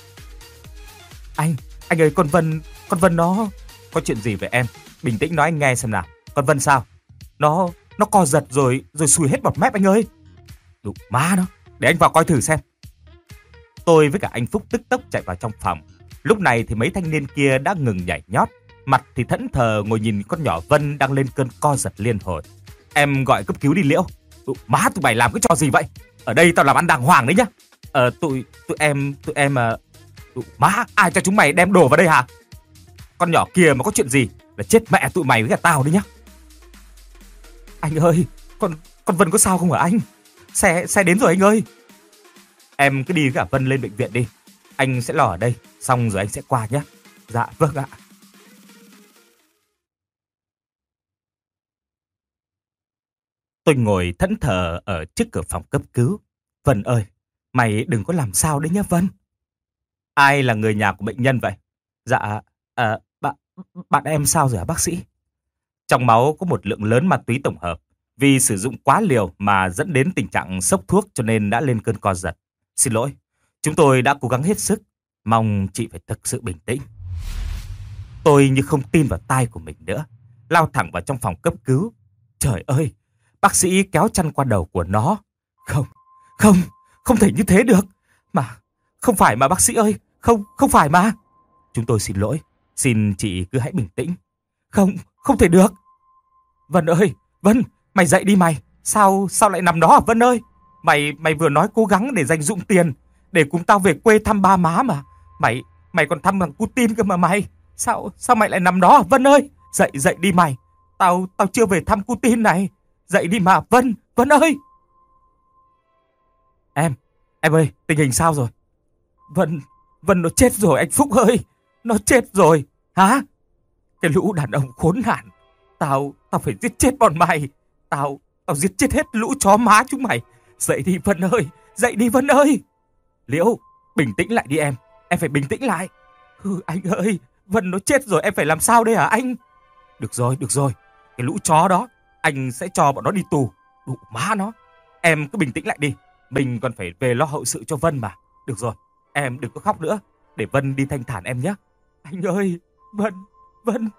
Anh ơi, con Vân nó... Có chuyện gì vậy em? Bình tĩnh nói anh nghe xem nào. Con Vân sao? Nó co giật rồi xùi hết bọt mép anh ơi. Đủ má nó, để anh vào coi thử xem. Tôi với cả anh Phúc tức tốc chạy vào trong phòng. Lúc này thì mấy thanh niên kia đã ngừng nhảy nhót, mặt thì thẫn thờ ngồi nhìn con nhỏ Vân đang lên cơn co giật liên hồi. Em gọi cấp cứu đi Liễu. Má tụi mày làm cái trò gì vậy? Ở đây tao làm ăn đàng hoàng đấy nhá. Tụi em má, ai cho chúng mày đem đồ vào đây hả? Con nhỏ kia mà có chuyện gì là chết mẹ tụi mày với cả tao đấy nhá. Anh ơi, con Vân có sao không hả anh? Xe đến rồi anh ơi. Em cứ đi với cả Vân lên bệnh viện đi. Anh sẽ lo ở đây, xong rồi anh sẽ qua nhé. Dạ vâng ạ. Tôi ngồi thẫn thờ ở trước cửa phòng cấp cứu. Vân ơi, mày đừng có làm sao đấy nhé Vân. Ai là người nhà của bệnh nhân vậy? Dạ, bạn em sao rồi hả bác sĩ? Trong máu có một lượng lớn ma túy tổng hợp. Vì sử dụng quá liều mà dẫn đến tình trạng sốc thuốc cho nên đã lên cơn co giật. Xin lỗi, chúng tôi đã cố gắng hết sức. Mong chị phải thực sự bình tĩnh. Tôi như không tin vào tai của mình nữa. Lao thẳng vào trong phòng cấp cứu. Trời ơi, bác sĩ kéo chăn qua đầu của nó. Không thể như thế được. Mà, không phải mà bác sĩ ơi, không phải mà. Chúng tôi xin lỗi, xin chị cứ hãy bình tĩnh. Không thể được. Vân ơi, Vân, mày dậy đi mày. Sao lại nằm đó hả Vân ơi? Mày vừa nói cố gắng để dành dụm tiền để cùng tao về quê thăm ba má mà. Mày còn thăm thằng Putin cơ mà mày. Sao mày lại nằm đó hả Vân ơi? Dậy đi mày. Tao chưa về thăm Putin này. Dậy đi mà Vân ơi. Em ơi, tình hình sao rồi? Vân nó chết rồi anh Phúc ơi. Nó chết rồi. Hả? Cái lũ đàn ông khốn nạn. Tao phải giết chết bọn mày. Tao giết chết hết lũ chó má chúng mày. Dậy đi Vân ơi. Dậy đi Vân ơi. Liễu, bình tĩnh lại đi em. Em phải bình tĩnh lại. Anh ơi, Vân nó chết rồi, em phải làm sao đây hả anh? Được rồi. Cái lũ chó đó, anh sẽ cho bọn nó đi tù. Đủ má nó. Em cứ bình tĩnh lại đi. Mình còn phải về lo hậu sự cho Vân mà. Được rồi, em đừng có khóc nữa. Để Vân đi thanh thản em nhé. Anh ơi, Vân.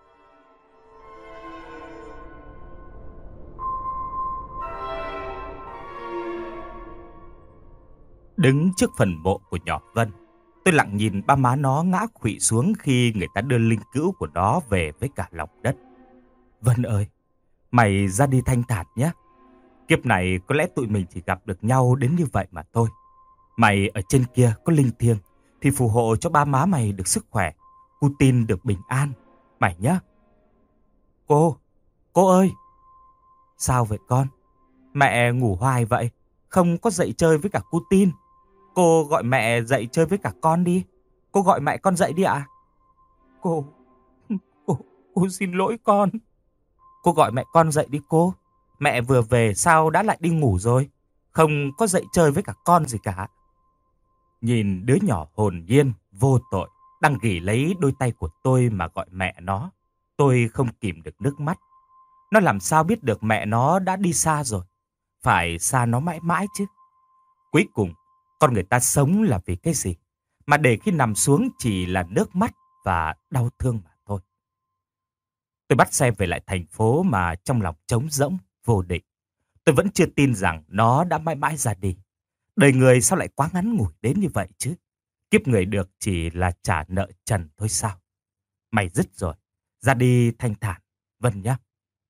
Đứng trước phần mộ của nhỏ Vân, tôi lặng nhìn ba má nó ngã khuỵu xuống khi người ta đưa linh cữu của nó về với cả lòng đất. Vân ơi, mày ra đi thanh thản nhé. Kiếp này có lẽ tụi mình chỉ gặp được nhau đến như vậy mà thôi. Mày ở trên kia có linh thiêng thì phù hộ cho ba má mày được sức khỏe, Putin được bình an, mày nhé. Cô ơi. Sao vậy con? Mẹ ngủ hoài vậy, không có dậy chơi với cả cô Tin. Cô gọi mẹ dậy chơi với cả con đi. Cô gọi mẹ con dậy đi ạ. Cô, cô, cô xin lỗi con. Cô gọi mẹ con dậy đi cô. Mẹ vừa về sao đã lại đi ngủ rồi. Không có dậy chơi với cả con gì cả. Nhìn đứa nhỏ hồn nhiên, vô tội, đang ghì lấy đôi tay của tôi mà gọi mẹ nó. Tôi không kìm được nước mắt. Nó làm sao biết được mẹ nó đã đi xa rồi. Phải xa nó mãi mãi chứ. Cuối cùng, con người ta sống là vì cái gì? Mà để khi nằm xuống chỉ là nước mắt và đau thương mà thôi. Tôi bắt xe về lại thành phố mà trong lòng trống rỗng, vô định. Tôi vẫn chưa tin rằng nó đã mãi mãi ra đi. Đời người sao lại quá ngắn ngủi đến như vậy chứ? Kiếp người được chỉ là trả nợ trần thôi sao? Mày dứt rồi, ra đi thanh thản, Vân nhá.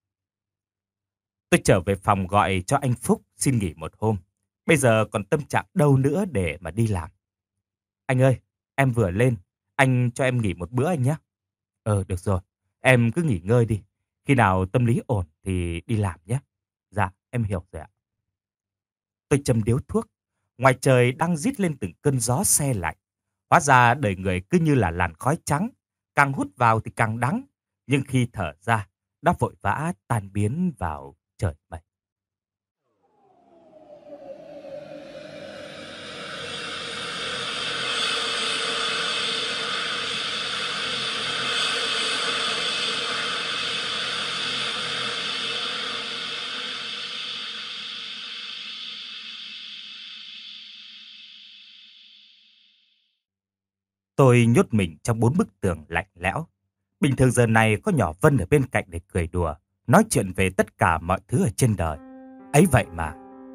Tôi trở về phòng gọi cho anh Phúc xin nghỉ một hôm. Bây giờ còn tâm trạng đâu nữa để mà đi làm. Anh ơi, em vừa lên, anh cho em nghỉ một bữa anh nhé. Được rồi, em cứ nghỉ ngơi đi. Khi nào tâm lý ổn thì đi làm nhé. Dạ, em hiểu rồi ạ. Tôi châm điếu thuốc. Ngoài trời đang rít lên từng cơn gió se lạnh. Hóa ra đời người cứ như là làn khói trắng. Càng hút vào thì càng đắng. Nhưng khi thở ra, đã vội vã tan biến vào trời mây. Tôi nhốt mình trong 4 bức tường lạnh lẽo. Bình thường giờ này có nhỏ Vân ở bên cạnh để cười đùa, nói chuyện về tất cả mọi thứ ở trên đời. Ấy vậy mà.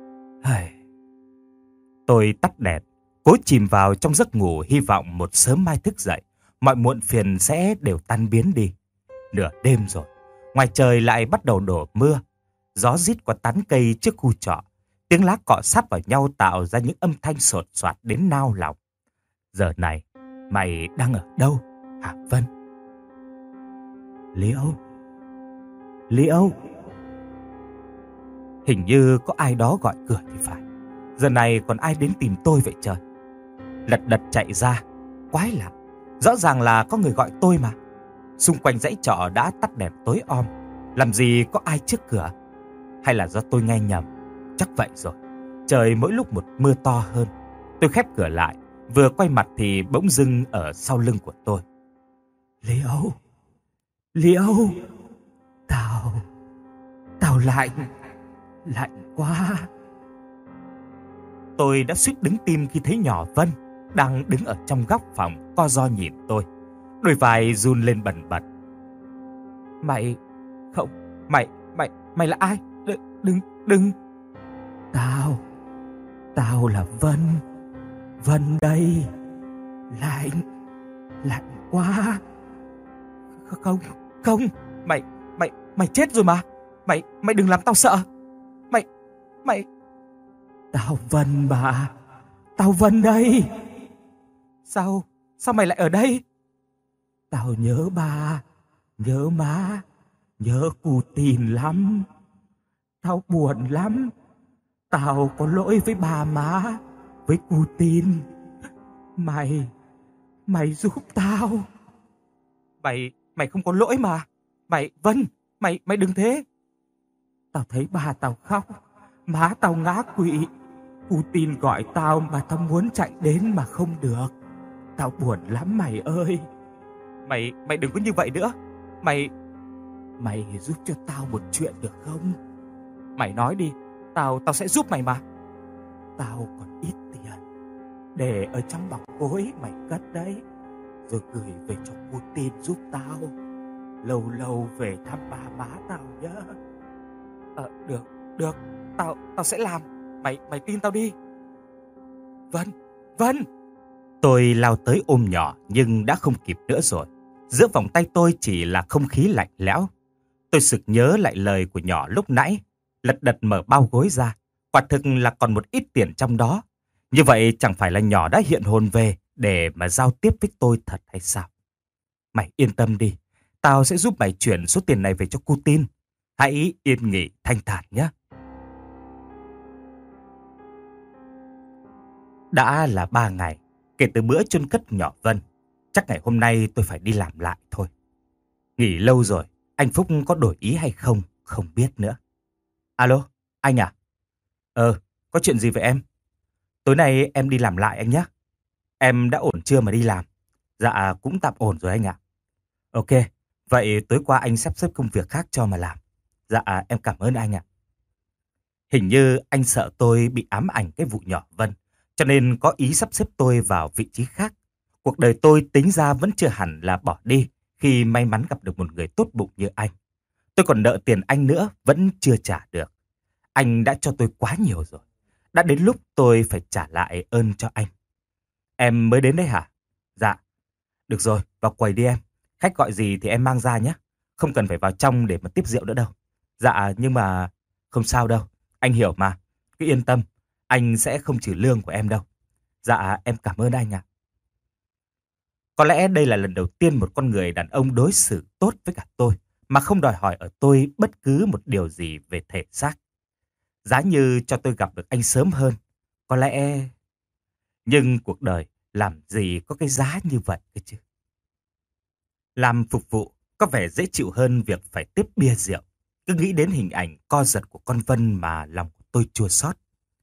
Tôi tắt đèn, cố chìm vào trong giấc ngủ, hy vọng một sớm mai thức dậy, mọi muộn phiền sẽ đều tan biến đi. Nửa đêm rồi, ngoài trời lại bắt đầu đổ mưa. Gió rít qua tán cây trước khu trọ, tiếng lá cọ sát vào nhau tạo ra những âm thanh sột soạt đến nao lòng. Giờ này, mày đang ở đâu hả Vân? Liễu, Liễu. Hình như có ai đó gọi cửa thì phải. Giờ này còn ai đến tìm tôi vậy trời? Lật đật chạy ra, quái lạ, rõ ràng là có người gọi tôi mà. Xung quanh dãy trọ đã tắt đèn tối om, làm gì có ai trước cửa? Hay là do tôi nghe nhầm? Chắc vậy rồi. Trời mỗi lúc một mưa to hơn. Tôi khép cửa lại, vừa quay mặt thì bỗng dưng ở sau lưng của tôi. Liễu, Liễu, tao lạnh quá. Tôi đã suýt đứng tim khi thấy nhỏ Vân đang đứng ở trong góc phòng co ro nhìn tôi. Đôi vai run lên bần bật. Mày là ai? Đừng. Tao là Vân đây. Lạnh quá. Không, mày chết rồi mà. Mày đừng làm tao sợ. Mày Tao Vân mà. Tao Vân đây. Sao mày lại ở đây? Tao nhớ ba, nhớ má, nhớ cụ Tin lắm. Tao buồn lắm. Tao có lỗi với ba má, với cụ Tin. Mày giúp tao. Mày không có lỗi mà. Vân, mày đừng thế. Tao thấy ba tao khóc, má tao ngã quỵ. Cụ Tin gọi tao mà tao muốn chạy đến mà không được. Tao buồn lắm mày ơi. Mày đừng có như vậy nữa. Mày giúp cho tao một chuyện được không? Mày nói đi, tao sẽ giúp mày mà. Tao còn ít tiền, để ở trong bọc gối mày cất đấy, rồi gửi về cho cụ Tin giúp tao. Lâu lâu về thăm ba má tao nhé. Được, tao sẽ làm. Mày tin tao đi. Vân. Tôi lao tới ôm nhỏ nhưng đã không kịp nữa rồi. Giữa vòng tay tôi chỉ là không khí lạnh lẽo. Tôi sực nhớ lại lời của nhỏ lúc nãy, lật đật mở bao gối ra. Quả thực là còn một ít tiền trong đó. Như vậy chẳng phải là nhỏ đã hiện hồn về để mà giao tiếp với tôi thật hay sao? Mày yên tâm đi, tao sẽ giúp mày chuyển số tiền này về cho cô Tin. Hãy yên nghỉ thanh thản nhé. Đã là 3 ngày kể từ bữa chôn cất nhỏ Vân. Chắc ngày hôm nay tôi phải đi làm lại thôi. Nghỉ lâu rồi, anh Phúc có đổi ý hay không, không biết nữa. Alo, anh à? Có chuyện gì vậy em? Tối nay em đi làm lại anh nhé. Em đã ổn chưa mà đi làm? Dạ, cũng tạm ổn rồi anh ạ. Ok, vậy tối qua anh sắp xếp công việc khác cho mà làm. Dạ, em cảm ơn anh ạ. Hình như anh sợ tôi bị ám ảnh cái vụ nhỏ Vân, cho nên có ý sắp xếp tôi vào vị trí khác. Cuộc đời tôi tính ra vẫn chưa hẳn là bỏ đi khi may mắn gặp được một người tốt bụng như anh. Tôi còn nợ tiền anh nữa, vẫn chưa trả được. Anh đã cho tôi quá nhiều rồi. Đã đến lúc tôi phải trả lại ơn cho anh. Em mới đến đấy hả? Dạ. Được rồi, vào quầy đi em. Khách gọi gì thì em mang ra nhé. Không cần phải vào trong để mà tiếp rượu nữa đâu. Dạ, nhưng mà không sao đâu. Anh hiểu mà. Cứ yên tâm, anh sẽ không trừ lương của em đâu. Dạ, em cảm ơn anh ạ. Có lẽ đây là lần đầu tiên một con người đàn ông đối xử tốt với cả tôi mà không đòi hỏi ở tôi bất cứ một điều gì về thể xác. Giá như cho tôi gặp được anh sớm hơn, có lẽ... Nhưng cuộc đời làm gì có cái giá như vậy cơ chứ. Làm phục vụ có vẻ dễ chịu hơn việc phải tiếp bia rượu. Cứ nghĩ đến hình ảnh co giật của con Vân mà lòng của tôi chua xót.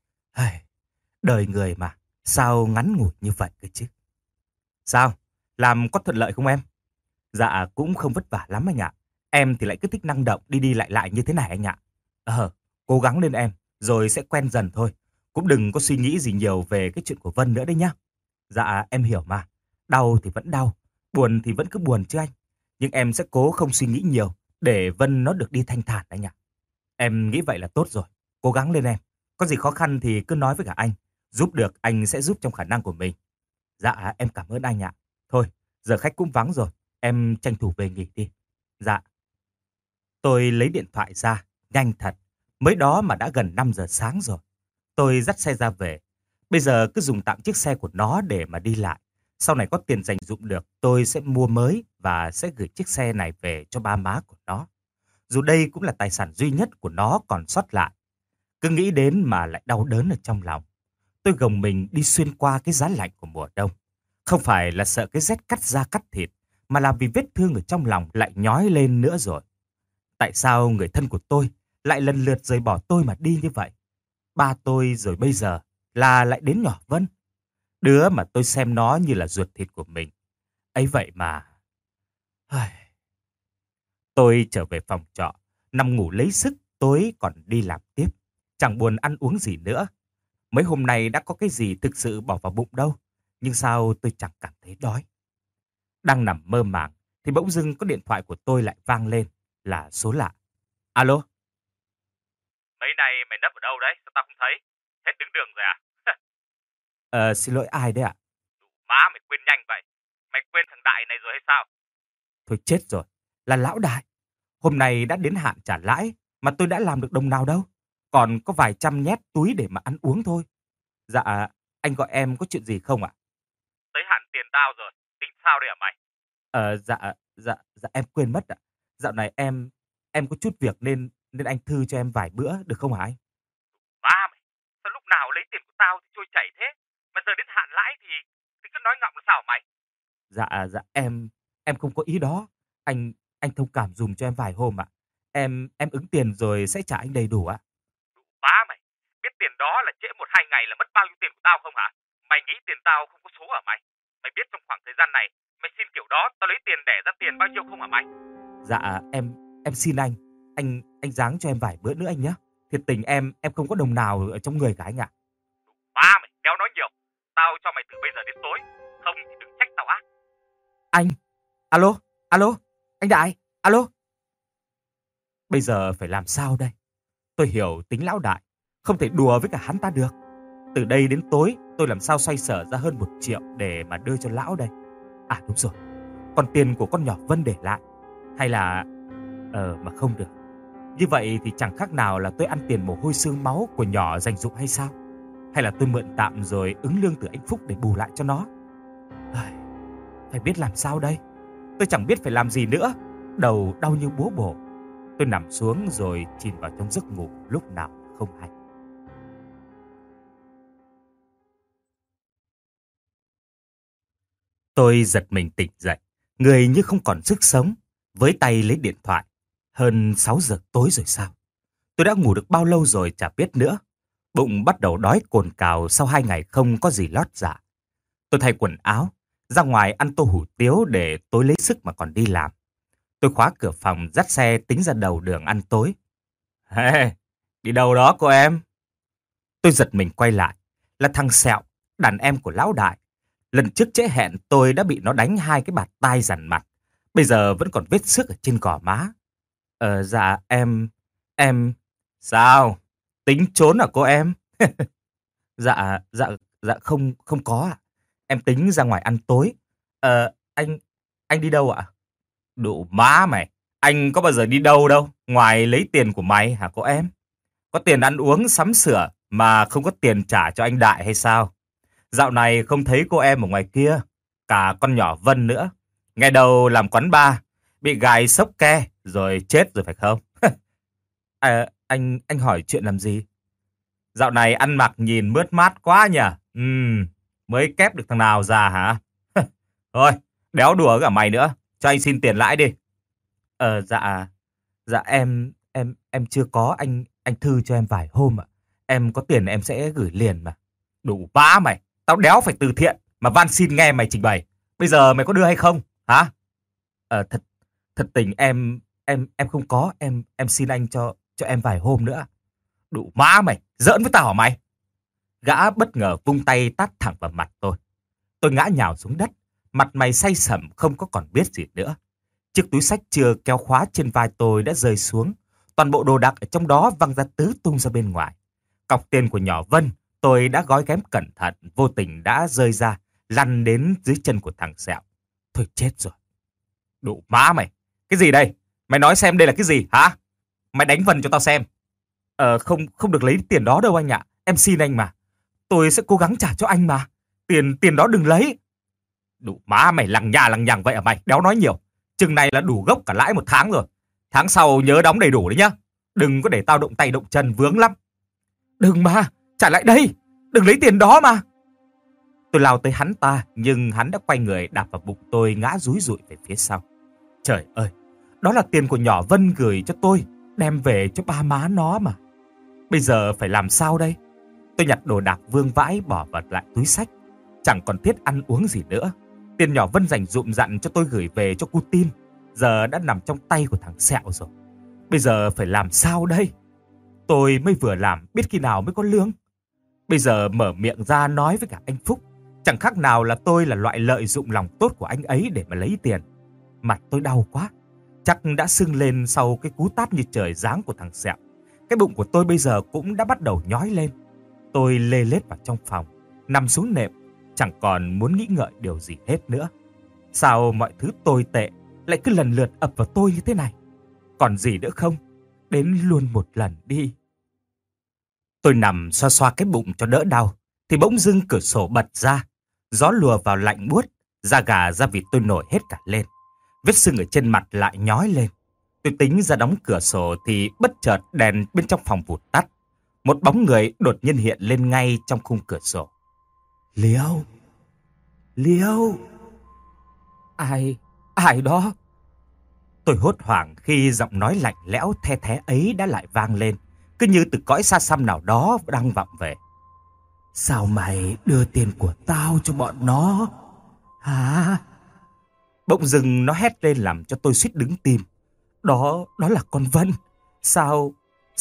Đời người mà, sao ngắn ngủi như vậy cơ chứ. Sao? Làm có thuận lợi không em? Dạ, cũng không vất vả lắm anh ạ. Em thì lại cứ thích năng động, đi đi lại lại như thế này anh ạ. Cố gắng lên em, rồi sẽ quen dần thôi. Cũng đừng có suy nghĩ gì nhiều về cái chuyện của Vân nữa đấy nhá. Dạ, em hiểu mà. Đau thì vẫn đau, buồn thì vẫn cứ buồn chứ anh. Nhưng em sẽ cố không suy nghĩ nhiều để Vân nó được đi thanh thản anh ạ. Em nghĩ vậy là tốt rồi. Cố gắng lên em. Có gì khó khăn thì cứ nói với cả anh. Giúp được anh sẽ giúp trong khả năng của mình. Dạ, em cảm ơn anh ạ. Thôi, giờ khách cũng vắng rồi. Em tranh thủ về nghỉ đi. Dạ. Tôi lấy điện thoại ra, nhanh thật. Mới đó mà đã gần 5 giờ sáng rồi. Tôi dắt xe ra về. Bây giờ cứ dùng tạm chiếc xe của nó để mà đi lại. Sau này có tiền dành dụm được, tôi sẽ mua mới và sẽ gửi chiếc xe này về cho ba má của nó. Dù đây cũng là tài sản duy nhất của nó còn sót lại. Cứ nghĩ đến mà lại đau đớn ở trong lòng. Tôi gồng mình đi xuyên qua cái giá lạnh của mùa đông. Không phải là sợ cái rét cắt da cắt thịt, mà là vì vết thương ở trong lòng lại nhói lên nữa rồi. Tại sao người thân của tôi lại lần lượt rời bỏ tôi mà đi như vậy? Ba tôi rồi bây giờ là lại đến nhỏ Vân. Đứa mà tôi xem nó như là ruột thịt của mình. Ấy vậy mà... Tôi trở về phòng trọ, nằm ngủ lấy sức, tối còn đi làm tiếp. Chẳng buồn ăn uống gì nữa. Mấy hôm nay đã có cái gì thực sự bỏ vào bụng đâu. Nhưng sao tôi chẳng cảm thấy đói. Đang nằm mơ màng thì bỗng dưng có điện thoại của tôi lại vang lên, là số lạ. Alo? Mấy nay mày nấp ở đâu đấy? Sao tao không thấy? Hết đứng đường rồi à? Xin lỗi ai đấy ạ? Má mày quên nhanh vậy. Mày quên thằng Đại này rồi hay sao? Thôi chết rồi, là lão Đại. Hôm nay đã đến hạn trả lãi mà tôi đã làm được đồng nào đâu. Còn có vài trăm nhét túi để mà ăn uống thôi. Dạ, anh gọi em có chuyện gì không ạ? Tới hạn tiền tao rồi. Tính sao đây hả mày? Dạ em quên mất ạ. Dạo này em có chút việc nên anh thư cho em vài bữa được không hả anh? Má mày, sao lúc nào lấy tiền của tao thì trôi chảy thế? Mà giờ đến hạn lãi thì cứ nói ngọng là sao hả mày? Dạ em không có ý đó. Anh thông cảm dùm cho em vài hôm ạ. Em ứng tiền rồi sẽ trả anh đầy đủ ạ. Má mày, biết tiền đó là trễ 1-2 ngày là mất bao nhiêu tiền của tao không hả? Mày nghĩ tiền tao không có số hả mày? Mày biết trong khoảng thời gian này mày xin kiểu đó tao lấy tiền đẻ ra tiền bao nhiêu không hả mày? Dạ em xin anh. Anh giáng cho em vài bữa nữa anh nhé. Thiệt tình em không có đồng nào ở trong người cả anh ạ. Má mày, đéo nói nhiều. Tao cho mày từ bây giờ đến tối. Không thì đừng trách tao ác. Anh, alo, anh Đại, alo. Bây giờ phải làm sao đây? Tôi hiểu tính lão Đại, không thể đùa với cả hắn ta được. Từ đây đến tối, tôi làm sao xoay sở ra hơn 1 triệu để mà đưa cho lão đây? À đúng rồi, còn tiền của con nhỏ Vân để lại. Hay là... mà không được. Như vậy thì chẳng khác nào là tôi ăn tiền mồ hôi xương máu của nhỏ dành dụm hay sao? Hay là tôi mượn tạm rồi ứng lương từ anh Phúc để bù lại cho nó? Phải biết làm sao đây? Tôi chẳng biết phải làm gì nữa. Đầu đau như búa bổ. Tôi nằm xuống rồi chìm vào trong giấc ngủ lúc nào không hay. Tôi giật mình tỉnh dậy, người như không còn sức sống, với tay lấy điện thoại. Hơn 6 giờ tối rồi sao? Tôi đã ngủ được bao lâu rồi chả biết nữa. Bụng bắt đầu đói cồn cào sau 2 ngày không có gì lót dạ. Tôi thay quần áo, ra ngoài ăn tô hủ tiếu để tối lấy sức mà còn đi làm. Tôi khóa cửa phòng, dắt xe tính ra đầu đường ăn tối. Hey, đi đâu đó cô em? Tôi giật mình quay lại, là thằng Sẹo, đàn em của lão đại. Lần trước trễ hẹn tôi đã bị nó đánh 2 cái bạt tai dằn mặt. Bây giờ vẫn còn vết xước ở trên gò má. Dạ em... Sao? Tính trốn à cô em? Dạ không có ạ. Em tính ra ngoài ăn tối. Anh đi đâu ạ? Đủ má mày, anh có bao giờ đi đâu đâu, ngoài lấy tiền của mày hả cô em? Có tiền ăn uống sắm sửa mà không có tiền trả cho anh Đại hay sao? Dạo này không thấy cô em ở ngoài kia, cả con nhỏ Vân nữa. Ngày đầu làm quán bar, bị gài sốc ke rồi chết rồi phải không? Anh hỏi chuyện làm gì? Dạo này ăn mặc nhìn mướt mát quá nhỉ? Mới kép được thằng nào già hả? Thôi, đéo đùa cả mày nữa, cho anh xin tiền lãi đi. Dạ em chưa có, anh Thư cho em vài hôm ạ. Em có tiền em sẽ gửi liền mà. Đủ vã mày, tao đéo phải từ thiện mà van xin nghe mày trình bày. Bây giờ mày có đưa hay không, hả? Thật tình em không có, em xin anh cho em vài hôm nữa. Đủ má mày, giỡn với tao hả mày? Gã bất ngờ vung tay tát thẳng vào mặt tôi. Tôi ngã nhào xuống đất, mặt mày say sẩm không có còn biết gì nữa. Chiếc túi xách chưa kéo khóa trên vai tôi đã rơi xuống. Toàn bộ đồ đạc ở trong đó văng ra tứ tung ra bên ngoài. Cọc tiền của nhỏ Vân tôi đã gói ghém cẩn thận, vô tình đã rơi ra, lăn đến dưới chân của thằng Sẹo. Thôi chết rồi. Đủ má mày. Cái gì đây? Mày nói xem đây là cái gì hả? Mày đánh Vân cho tao xem. Không được lấy tiền đó đâu anh ạ. Em xin anh mà. Tôi sẽ cố gắng trả cho anh mà. Tiền đó đừng lấy. Đủ má mày, lằng nhằng vậy à mày? Đéo nói nhiều. Chừng này là đủ gốc cả lãi 1 tháng rồi. Tháng sau nhớ đóng đầy đủ đấy nhá. Đừng có để tao động tay động chân, vướng lắm. Đừng mà, trả lại đây. Đừng lấy tiền đó mà. Tôi lao tới hắn ta, nhưng hắn đã quay người đạp vào bụng tôi, ngã rúi rụi về phía sau. Trời ơi, đó là tiền của nhỏ Vân gửi cho tôi, đem về cho ba má nó mà. Bây giờ phải làm sao đây? Tôi nhặt đồ đạc vương vãi bỏ vào lại túi xách. Chẳng còn thiết ăn uống gì nữa. Tiền nhỏ Vân dành dụm dặn cho tôi gửi về cho cu Tin giờ đã nằm trong tay của thằng Sẹo rồi. Bây giờ phải làm sao đây? Tôi mới vừa làm, biết khi nào mới có lương. Bây giờ mở miệng ra nói với cả anh Phúc, chẳng khác nào là tôi là loại lợi dụng lòng tốt của anh ấy để mà lấy tiền. Mặt tôi đau quá, chắc đã sưng lên sau cái cú tát như trời giáng của thằng Sẹo. Cái bụng của tôi bây giờ cũng đã bắt đầu nhói lên. Tôi lê lết vào trong phòng, nằm xuống nệm, chẳng còn muốn nghĩ ngợi điều gì hết nữa. Sao mọi thứ tồi tệ lại cứ lần lượt ập vào tôi như thế này? Còn gì nữa không? Đến luôn một lần đi. Tôi nằm xoa xoa cái bụng cho đỡ đau, thì bỗng dưng cửa sổ bật ra. Gió lùa vào lạnh buốt, da gà da vịt tôi nổi hết cả lên. Vết sưng ở trên mặt lại nhói lên. Tôi tính ra đóng cửa sổ thì bất chợt đèn bên trong phòng vụt tắt. Một bóng người đột nhiên hiện lên ngay trong khung cửa sổ. Liêu. Ai đó? Tôi hốt hoảng khi giọng nói lạnh lẽo the thé ấy đã lại vang lên, cứ như từ cõi xa xăm nào đó đang vọng về. Sao mày đưa tiền của tao cho bọn nó? Hả? Bỗng dưng nó hét lên làm cho tôi suýt đứng tim. Đó là con Vân. Sao?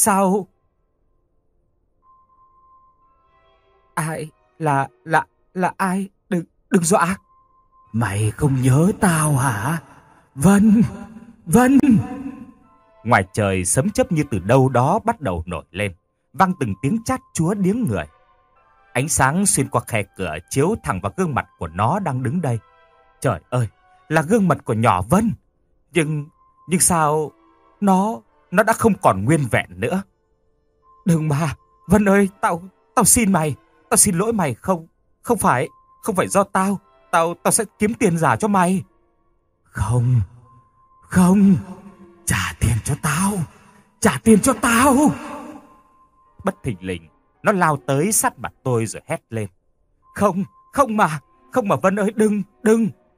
Ai? Là ai? Đừng dọa. Mày không nhớ tao hả? Vân. Ngoài trời sấm chớp như từ đâu đó bắt đầu nổi lên, vang từng tiếng chát chúa điếng người. Ánh sáng xuyên qua khe cửa chiếu thẳng vào gương mặt của nó đang đứng đây. Trời ơi, là gương mặt của nhỏ Vân. Nhưng sao nó đã không còn nguyên vẹn nữa. Đừng mà, Vân ơi, tao xin mày, tao xin lỗi mày, không phải do tao sẽ kiếm tiền giả cho mày. Không, trả tiền cho tao. Bất thình lình, nó lao tới sát mặt tôi rồi hét lên. Không mà Vân ơi, đừng.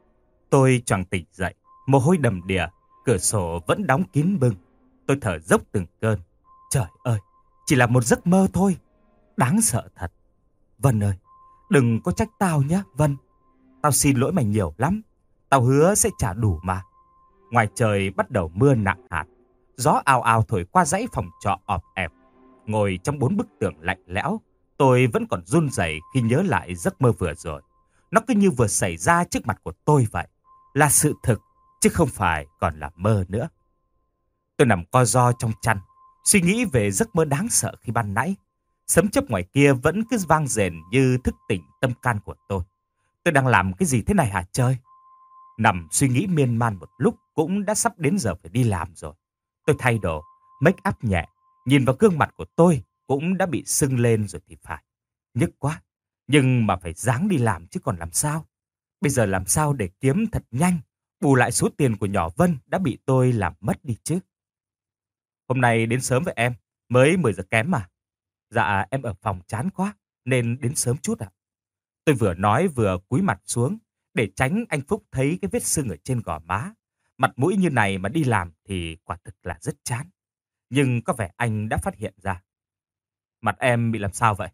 tôi choàng tỉnh dậy, mồ hôi đầm đìa, cửa sổ vẫn đóng kín bưng. Tôi thở dốc từng cơn. Trời ơi, chỉ là một giấc mơ thôi. Đáng sợ thật. Vân ơi, đừng có trách tao nhé, Vân. Tao xin lỗi mày nhiều lắm. Tao hứa sẽ trả đủ mà. Ngoài trời bắt đầu mưa nặng hạt. Gió ào ào thổi qua dãy phòng trọ ọp ẹp. Ngồi trong 4 bức tường lạnh lẽo, tôi vẫn còn run rẩy khi nhớ lại giấc mơ vừa rồi. Nó cứ như vừa xảy ra trước mặt của tôi vậy. Là sự thực, chứ không phải còn là mơ nữa. Tôi nằm co ro trong chăn, suy nghĩ về giấc mơ đáng sợ khi ban nãy. Sấm chớp ngoài kia vẫn cứ vang rền như thức tỉnh tâm can của tôi. Tôi đang làm cái gì thế này hả trời? Nằm suy nghĩ miên man một lúc cũng đã sắp đến giờ phải đi làm rồi. Tôi thay đồ, make up nhẹ, nhìn vào gương mặt của tôi cũng đã bị sưng lên rồi thì phải. Nhức quá, nhưng mà phải ráng đi làm chứ còn làm sao? Bây giờ làm sao để kiếm thật nhanh, bù lại số tiền của nhỏ Vân đã bị tôi làm mất đi chứ? Hôm nay đến sớm với em, mới 10 giờ kém mà. Dạ em ở phòng chán quá, nên đến sớm chút ạ. Tôi vừa nói vừa cúi mặt xuống, để tránh anh Phúc thấy cái vết sưng ở trên gò má. Mặt mũi như này mà đi làm thì quả thực là rất chán. Nhưng có vẻ anh đã phát hiện ra. Mặt em bị làm sao vậy?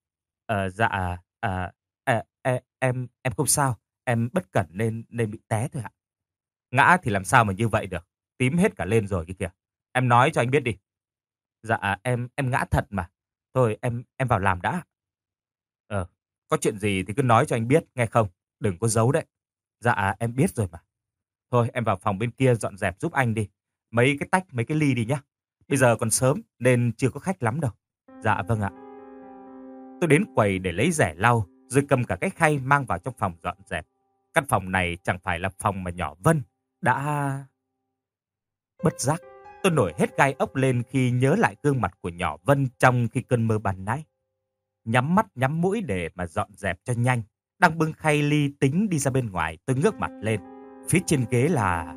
Em không sao. Em bất cẩn nên bị té thôi ạ. Ngã thì làm sao mà như vậy được. Tím hết cả lên rồi kìa. Em nói cho anh biết đi. Dạ em ngã thật mà. Thôi em vào làm đã. Có chuyện gì thì cứ nói cho anh biết nghe không? Đừng có giấu đấy. Dạ em biết rồi mà. Thôi em vào phòng bên kia dọn dẹp giúp anh đi. Mấy cái tách, mấy cái ly đi nhá. Bây giờ còn sớm nên chưa có khách lắm đâu. Dạ vâng ạ. Tôi đến quầy để lấy rẻ lau, rồi cầm cả cái khay mang vào trong phòng dọn dẹp. Căn phòng này chẳng phải là phòng mà nhỏ Vân đã... Bất giác, tôi nổi hết gai ốc lên khi nhớ lại gương mặt của nhỏ Vân trong khi cơn mơ ban nãy. Nhắm mắt nhắm mũi để mà dọn dẹp cho nhanh. Đang bưng khay ly tính đi ra bên ngoài, tôi ngước mặt lên. Phía trên ghế là...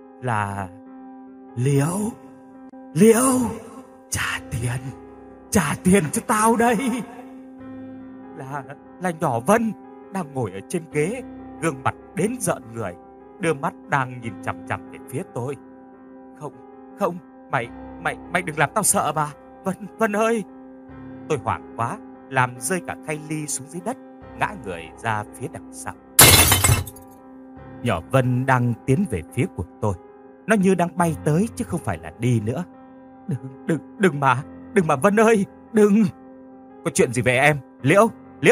Liễu, trả tiền cho tao đây. Là nhỏ Vân đang ngồi ở trên ghế, gương mặt đến rợn người, đưa mắt đang nhìn chằm chằm về phía tôi. Không, mày đừng làm tao sợ mà. Vân ơi. Tôi hoảng quá, làm rơi cả khay ly xuống dưới đất, ngã người ra phía đằng sau. Nhỏ Vân đang tiến về phía của tôi. Nó như đang bay tới chứ không phải là đi nữa. Đừng mà Vân ơi, đừng. Có chuyện gì về em? Liễu.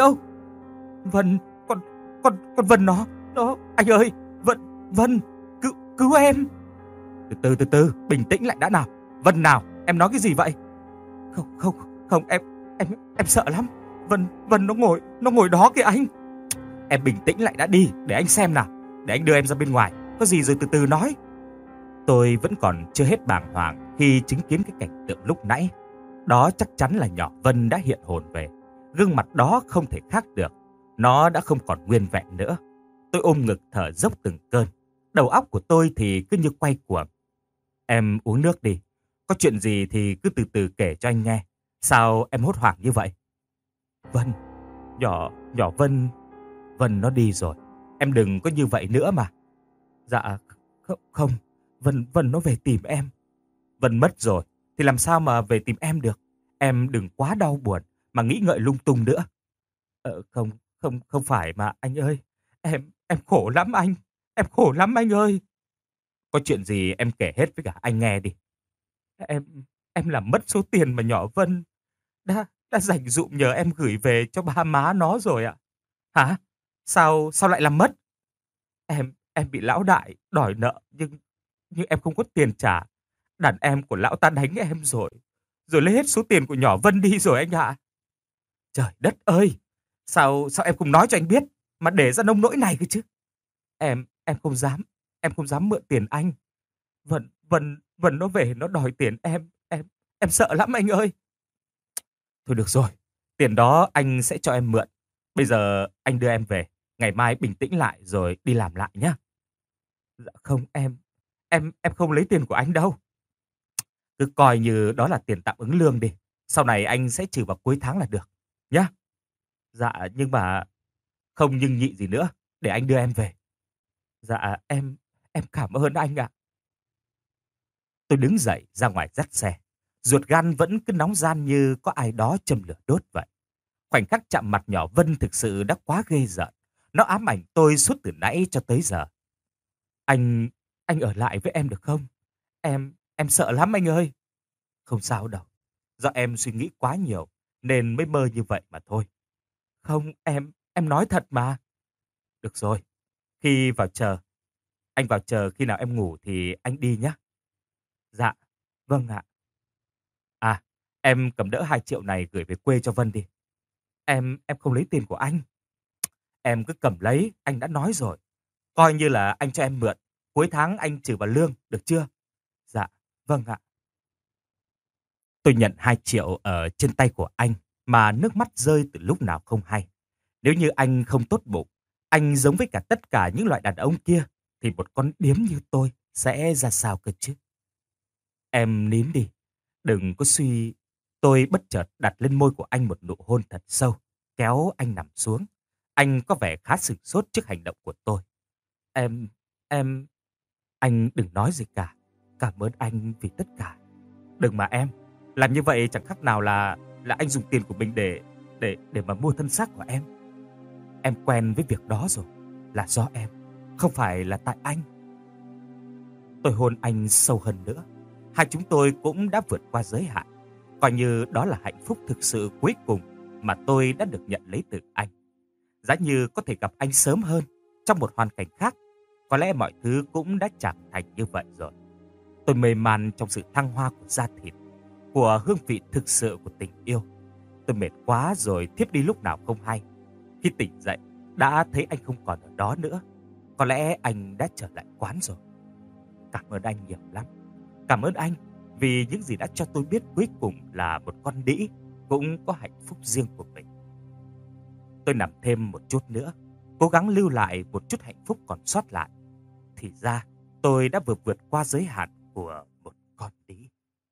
Vân, con Vân nó, anh ơi, Vân, cứu em. Từ từ, bình tĩnh lại đã nào. Vân nào, em nói cái gì vậy? Không, em sợ lắm. Vân nó ngồi đó kìa anh. Em bình tĩnh lại đã đi, để anh xem nào. Để anh đưa em ra bên ngoài, có gì rồi từ từ nói. Tôi vẫn còn chưa hết bàng hoàng khi chứng kiến cái cảnh tượng lúc nãy. Đó chắc chắn là nhỏ Vân đã hiện hồn về. Gương mặt đó không thể khác được. Nó đã không còn nguyên vẹn nữa. Tôi ôm ngực thở dốc từng cơn. Đầu óc của tôi thì cứ như quay cuồng. Em uống nước đi. Có chuyện gì thì cứ từ từ kể cho anh nghe. Sao em hốt hoảng như vậy? Vân, nhỏ Vân nó đi rồi. Em đừng có như vậy nữa mà. Dạ, không, Vân nó về tìm em. Vân mất rồi, thì làm sao mà về tìm em được? Em đừng quá đau buồn, mà nghĩ ngợi lung tung nữa. Không phải mà anh ơi. Em khổ lắm anh. Em khổ lắm anh ơi. Có chuyện gì em kể hết với cả anh nghe đi. Em làm mất số tiền mà nhỏ Vân đã dành dụm nhờ em gửi về cho ba má nó rồi ạ. Hả? Sao lại làm mất? Em bị lão đại đòi nợ nhưng em không có tiền trả. Đàn em của lão ta đánh em rồi lấy hết số tiền của nhỏ Vân đi rồi anh ạ. Trời đất ơi, sao em không nói cho anh biết mà để ra nông nỗi này cơ chứ? Em không dám mượn tiền anh. Vân nó về nó đòi tiền em sợ lắm anh ơi. Thôi được rồi, tiền đó anh sẽ cho em mượn. Bây giờ anh đưa em về, ngày mai bình tĩnh lại rồi đi làm lại nhé. Dạ không, em không lấy tiền của anh đâu. Cứ coi như đó là tiền tạm ứng lương đi. Sau này anh sẽ trừ vào cuối tháng là được, nhá. Dạ nhưng mà không nhưng nhị gì nữa, để anh đưa em về. Dạ, em cảm ơn anh ạ. Tôi đứng dậy ra ngoài dắt xe. Ruột gan vẫn cứ nóng ran như có ai đó châm lửa đốt vậy. Khoảnh khắc chạm mặt nhỏ Vân thực sự đã quá ghê rợn. Nó ám ảnh tôi suốt từ nãy cho tới giờ. Anh, anh ở lại với em được không? Em sợ lắm anh ơi. Không sao đâu. Do em suy nghĩ quá nhiều nên mới mơ như vậy mà thôi. Không, em nói thật mà. Được rồi. Khi vào chờ, anh vào chờ khi nào em ngủ thì anh đi nhé. Dạ, vâng ạ. À, em cầm đỡ 2 triệu này gửi về quê cho Vân đi. Em không lấy tiền của anh. Em cứ cầm lấy, anh đã nói rồi. Coi như là anh cho em mượn. Cuối tháng anh trừ vào lương, được chưa? Dạ, vâng ạ. Tôi nhận 2 triệu ở trên tay của anh mà nước mắt rơi từ lúc nào không hay. Nếu như anh không tốt bụng, anh giống với cả tất cả những loại đàn ông kia, thì một con điếm như tôi sẽ ra sao cơ chứ? Em nín đi, đừng có suy. Tôi bất chợt đặt lên môi của anh một nụ hôn thật sâu, kéo anh nằm xuống. Anh có vẻ khá sửng sốt trước hành động của tôi. Em, em, anh đừng nói gì cả. Cảm ơn anh vì tất cả. Đừng mà em, làm như vậy chẳng khác nào là anh dùng tiền của mình để mà mua thân xác của em. Em quen với việc đó rồi, là do em, không phải là tại anh. Tôi hôn anh sâu hơn nữa. Hai chúng tôi cũng đã vượt qua giới hạn. Coi như đó là hạnh phúc thực sự cuối cùng mà tôi đã được nhận lấy từ anh. Giá như có thể gặp anh sớm hơn, trong một hoàn cảnh khác, có lẽ mọi thứ cũng đã chẳng thành như vậy rồi. Tôi mê man trong sự thăng hoa của da thịt, của hương vị thực sự của tình yêu. Tôi mệt quá rồi thiếp đi lúc nào không hay. Khi tỉnh dậy, đã thấy anh không còn ở đó nữa. Có lẽ anh đã trở lại quán rồi. Cảm ơn anh nhiều lắm. Cảm ơn anh vì những gì đã cho tôi biết cuối cùng là một con đĩ cũng có hạnh phúc riêng của mình. Tôi nằm thêm một chút nữa, cố gắng lưu lại một chút hạnh phúc còn sót lại. Thì ra, tôi đã vừa vượt qua giới hạn của một con đĩ.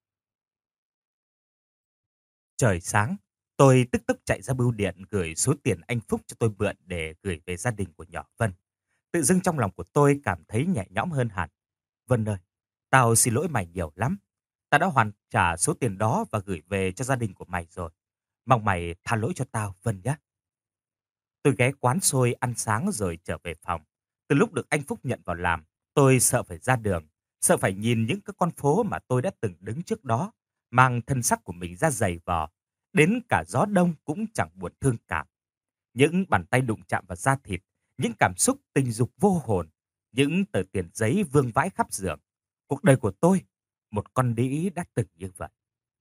Trời sáng, tôi tức tốc chạy ra bưu điện gửi số tiền anh Phúc cho tôi mượn để gửi về gia đình của nhỏ Vân. Tự dưng trong lòng của tôi cảm thấy nhẹ nhõm hơn hẳn. Vân ơi, tao xin lỗi mày nhiều lắm. Tao đã hoàn trả số tiền đó và gửi về cho gia đình của mày rồi. Mong mày tha lỗi cho tao, Vân nhé. Tôi ghé quán xôi ăn sáng rồi trở về phòng. Từ lúc được anh Phúc nhận vào làm, tôi sợ phải ra đường, sợ phải nhìn những cái con phố mà tôi đã từng đứng trước đó, mang thân sắc của mình ra giày vò. Đến cả gió đông cũng chẳng buồn thương cảm. Những bàn tay đụng chạm vào da thịt, những cảm xúc tình dục vô hồn, những tờ tiền giấy vương vãi khắp giường. Cuộc đời của tôi, một con đĩ đã từng như vậy.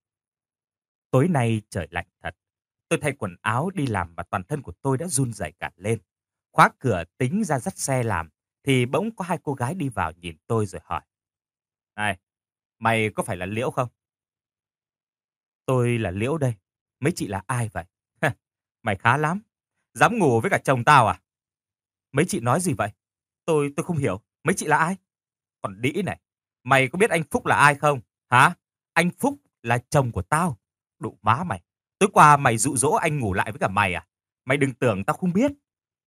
Tối nay trời lạnh thật. Tôi thay quần áo đi làm và toàn thân của tôi đã run rẩy cả lên. Khóa cửa tính ra dắt xe làm, thì bỗng có 2 cô gái đi vào nhìn tôi rồi hỏi. Này, mày có phải là Liễu không? Tôi là Liễu đây. Mấy chị là ai vậy? Mày khá lắm. Dám ngủ với cả chồng tao à? Mấy chị nói gì vậy? Tôi không hiểu. Mấy chị là ai? Còn đĩ này, mày có biết anh Phúc là ai không? Hả? Anh Phúc là chồng của tao. Đụ má mày. Tối qua mày dụ dỗ anh ngủ lại với cả mày à? Mày đừng tưởng tao không biết.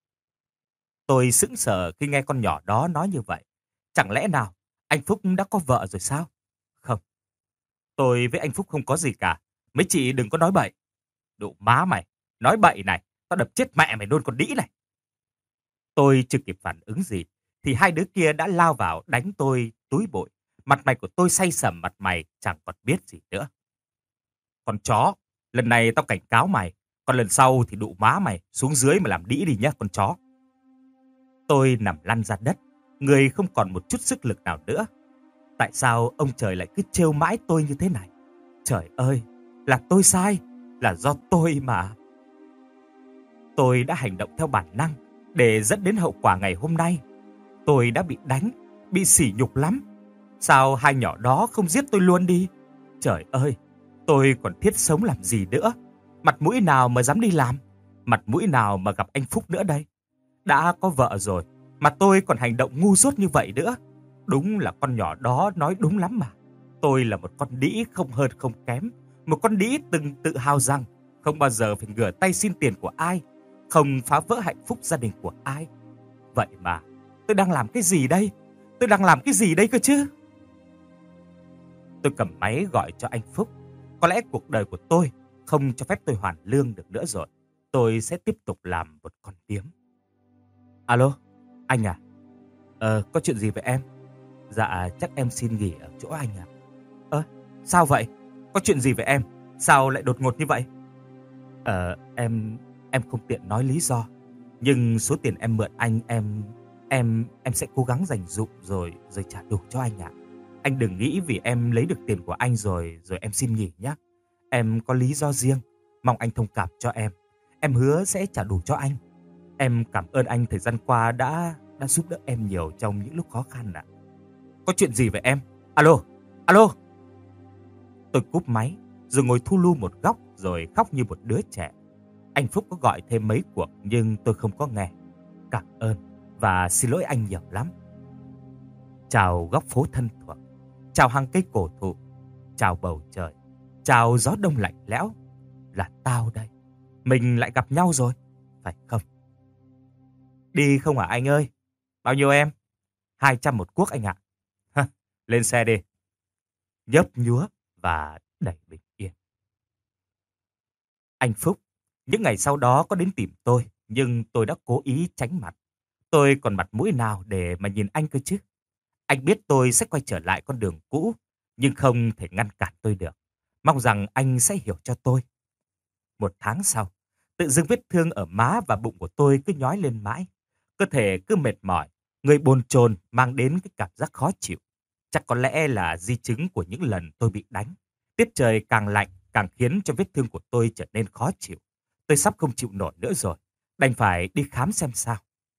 Tôi sững sờ khi nghe con nhỏ đó nói như vậy. Chẳng lẽ nào anh Phúc đã có vợ rồi sao? Không, tôi với anh Phúc không có gì cả. Mấy chị đừng có nói bậy. Đụ má mày, nói bậy này, tao đập chết mẹ mày luôn con đĩ này. Tôi chưa kịp phản ứng gì, thì 2 đứa kia đã lao vào đánh tôi túi bụi. Mặt mày của tôi say sẩm, mặt mày chẳng còn biết gì nữa. Con chó, lần này tao cảnh cáo mày, còn lần sau thì đụ má mày xuống dưới mà làm đĩ đi nhé con chó. Tôi nằm lăn ra đất, người không còn một chút sức lực nào nữa. Tại sao ông trời lại cứ trêu mãi tôi như thế này? Trời ơi, là tôi sai, là do tôi mà. Tôi đã hành động theo bản năng để dẫn đến hậu quả ngày hôm nay. Tôi đã bị đánh, bị sỉ nhục lắm. Sao 2 nhỏ đó không giết tôi luôn đi? Trời ơi, tôi còn thiết sống làm gì nữa? Mặt mũi nào mà dám đi làm? Mặt mũi nào mà gặp anh Phúc nữa đây? Đã có vợ rồi mà tôi còn hành động ngu dốt như vậy nữa. Đúng là con nhỏ đó nói đúng lắm mà. Tôi là một con đĩ không hơn không kém. Một con đĩ từng tự hào rằng không bao giờ phải ngửa tay xin tiền của ai, không phá vỡ hạnh phúc gia đình của ai. Vậy mà Tôi đang làm cái gì đây? Tôi đang làm cái gì đây cơ chứ? Tôi cầm máy gọi cho anh Phúc. Có lẽ cuộc đời của tôi không cho phép tôi hoàn lương được nữa rồi. Tôi sẽ tiếp tục làm một con điếm. Alo, anh à? Có chuyện gì vậy em? Dạ, chắc em xin nghỉ ở chỗ anh à. Sao vậy? Có chuyện gì vậy em? Sao lại đột ngột như vậy? Em không tiện nói lý do. Nhưng số tiền em mượn anh em sẽ cố gắng dành dụm rồi trả đủ cho anh ạ. Anh đừng nghĩ vì em lấy được tiền của anh rồi em xin nghỉ nhé. Em có lý do riêng, mong anh thông cảm cho em. Em hứa sẽ trả đủ cho anh. Em cảm ơn anh thời gian qua đã giúp đỡ em nhiều trong những lúc khó khăn ạ. Có chuyện gì vậy em? Alo, alo. Tôi cúp máy, rồi ngồi thu lu một góc rồi khóc như một đứa trẻ. Anh Phúc có gọi thêm mấy cuộc nhưng tôi không có nghe. Cảm ơn và xin lỗi anh nhiều lắm. Chào góc phố thân thuộc, chào hàng cây cổ thụ, chào bầu trời, chào gió đông lạnh lẽo. Là tao đây. Mình lại gặp nhau rồi, phải không? Đi không hả anh ơi? Bao nhiêu em? 200 một cuốc anh ạ. Lên xe đi. Nhấp nhúa và đẩy bình yên. Anh Phúc những ngày sau đó có đến tìm tôi, nhưng tôi đã cố ý tránh mặt. Tôi còn mặt mũi nào để mà nhìn anh cơ chứ? Anh biết tôi sẽ quay trở lại con đường cũ, nhưng không thể ngăn cản tôi được. Mong rằng anh sẽ hiểu cho tôi. 1 tháng sau, tự dưng vết thương ở má và bụng của tôi cứ nhói lên mãi. Cơ thể cứ mệt mỏi, người bồn chồn mang đến cái cảm giác khó chịu. Chắc có lẽ là di chứng của những lần tôi bị đánh. Tiết trời càng lạnh càng khiến cho vết thương của tôi trở nên khó chịu. Tôi sắp không chịu nổi nữa rồi, đành phải đi khám xem sao.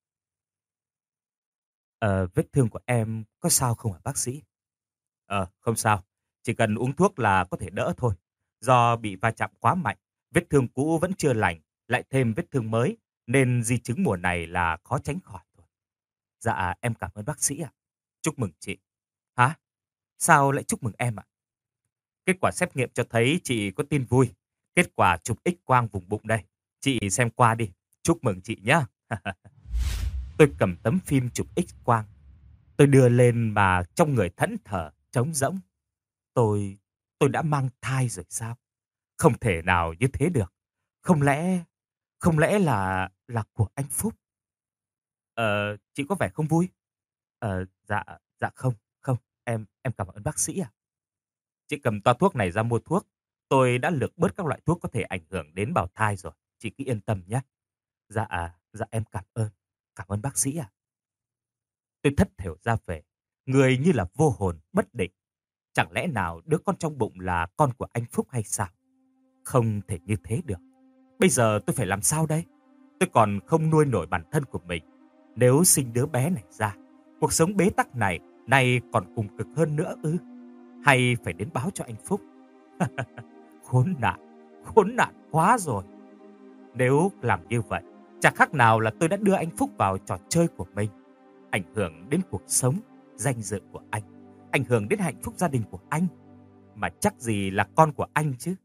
Vết thương của em có sao không hả bác sĩ? Không sao, chỉ cần uống thuốc là có thể đỡ thôi. Do bị va chạm quá mạnh, vết thương cũ vẫn chưa lành, lại thêm vết thương mới, nên di chứng mùa này là khó tránh khỏi thôi. Dạ, em cảm ơn bác sĩ ạ. Chúc mừng chị. Hả? Sao lại chúc mừng em ạ? Kết quả xét nghiệm cho thấy chị có tin vui. Kết quả chụp X-quang vùng bụng đây. Chị xem qua đi. Chúc mừng chị nhé. Tôi cầm tấm phim chụp X-quang. Tôi đưa lên mà trong người thẫn thờ, trống rỗng. Tôi đã mang thai rồi sao? Không thể nào như thế được. Không lẽ là của anh Phúc? Chị có vẻ không vui. Dạ không, em cảm ơn bác sĩ ạ. Chị cầm toa thuốc này ra mua thuốc. Tôi đã lược bớt các loại thuốc có thể ảnh hưởng đến bào thai rồi. Chị cứ yên tâm nhé. Dạ em cảm ơn bác sĩ ạ. Tôi thất thểu ra về, người như là vô hồn, bất định. Chẳng lẽ nào đứa con trong bụng là con của anh Phúc hay sao? Không thể như thế được. Bây giờ tôi phải làm sao đây? Tôi còn không nuôi nổi bản thân của mình. Nếu sinh đứa bé này ra, cuộc sống bế tắc này còn cùng cực hơn nữa ư? Hay phải đến báo cho anh Phúc? Khốn nạn quá rồi. Nếu làm như vậy, chẳng khác nào là tôi đã đưa anh Phúc vào trò chơi của mình. Ảnh hưởng đến cuộc sống, danh dự của anh. Ảnh hưởng đến hạnh phúc gia đình của anh. Mà chắc gì là con của anh chứ.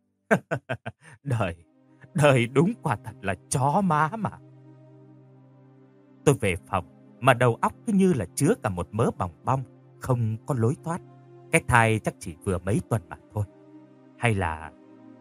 Đời đúng quả thật là chó má mà. Tôi về phòng mà đầu óc cứ như là chứa cả một mớ bòng bong, không có lối thoát. Cái thai chắc chỉ vừa mấy tuần mà thôi. Hay là...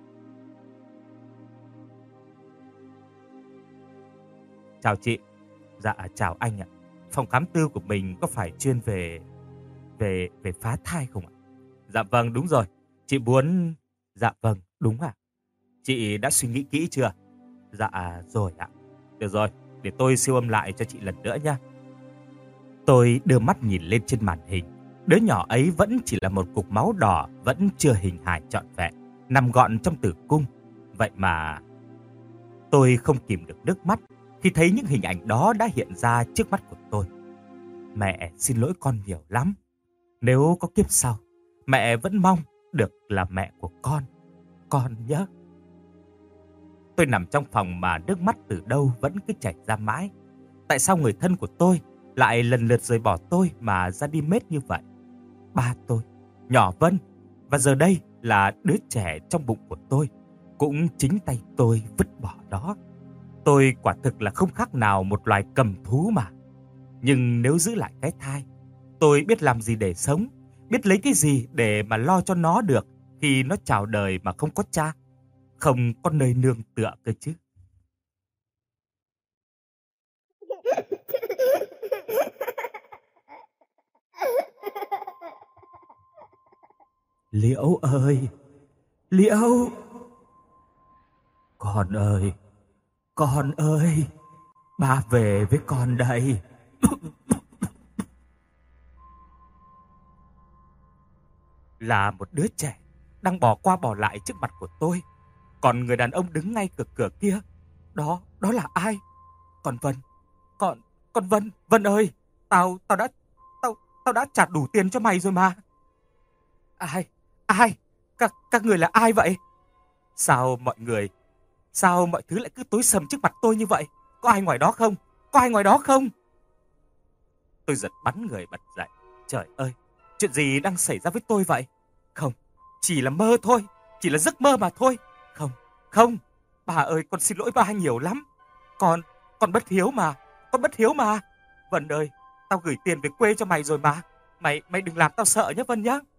Chào chị. Dạ chào anh ạ. Phòng khám tư của mình có phải chuyên về phá thai không ạ? Dạ vâng, đúng rồi. Chị muốn... Dạ vâng, đúng ạ. Chị đã suy nghĩ kỹ chưa? Dạ rồi ạ. Được rồi, để tôi siêu âm lại cho chị lần nữa nha. Tôi đưa mắt nhìn lên trên màn hình. Đứa nhỏ ấy vẫn chỉ là một cục máu đỏ, vẫn chưa hình hài trọn vẹn, nằm gọn trong tử cung. Vậy mà tôi không kìm được nước mắt khi thấy những hình ảnh đó đã hiện ra trước mắt của tôi. Mẹ xin lỗi con nhiều lắm. Nếu có kiếp sau, mẹ vẫn mong được là mẹ của con nhé. Tôi nằm trong phòng mà nước mắt từ đâu vẫn cứ chảy ra mãi. Tại sao người thân của tôi lại lần lượt rời bỏ tôi mà ra đi mết như vậy? Ba tôi, nhỏ Vân, và giờ đây là đứa trẻ trong bụng của tôi, cũng chính tay tôi vứt bỏ đó. Tôi quả thực là không khác nào một loài cầm thú mà. Nhưng nếu giữ lại cái thai, tôi biết làm gì để sống, biết lấy cái gì để mà lo cho nó được khi nó chào đời mà không có cha, không có nơi nương tựa cơ chứ. Liễu ơi, Liễu! Con ơi, con ơi, ba về với con đây. Là một đứa trẻ đang bò qua bò lại trước mặt của tôi. Còn người đàn ông đứng ngay cửa kia, đó là ai? Còn Vân, con Vân, Vân ơi, tao tao đã trả đủ tiền cho mày rồi mà. Ai? Các người là ai vậy? Sao mọi thứ lại cứ tối sầm trước mặt tôi như vậy? Có ai ngoài đó không? Có ai ngoài đó không? Tôi giật bắn người bật dậy. Trời ơi, chuyện gì đang xảy ra với tôi vậy? Không, chỉ là mơ thôi, chỉ là giấc mơ mà thôi. Không, bà ơi, con xin lỗi ba nhiều lắm. Con bất hiếu mà, con bất hiếu mà. Vân ơi, tao gửi tiền về quê cho mày rồi mà. Mày đừng làm tao sợ nhé Vân nhá.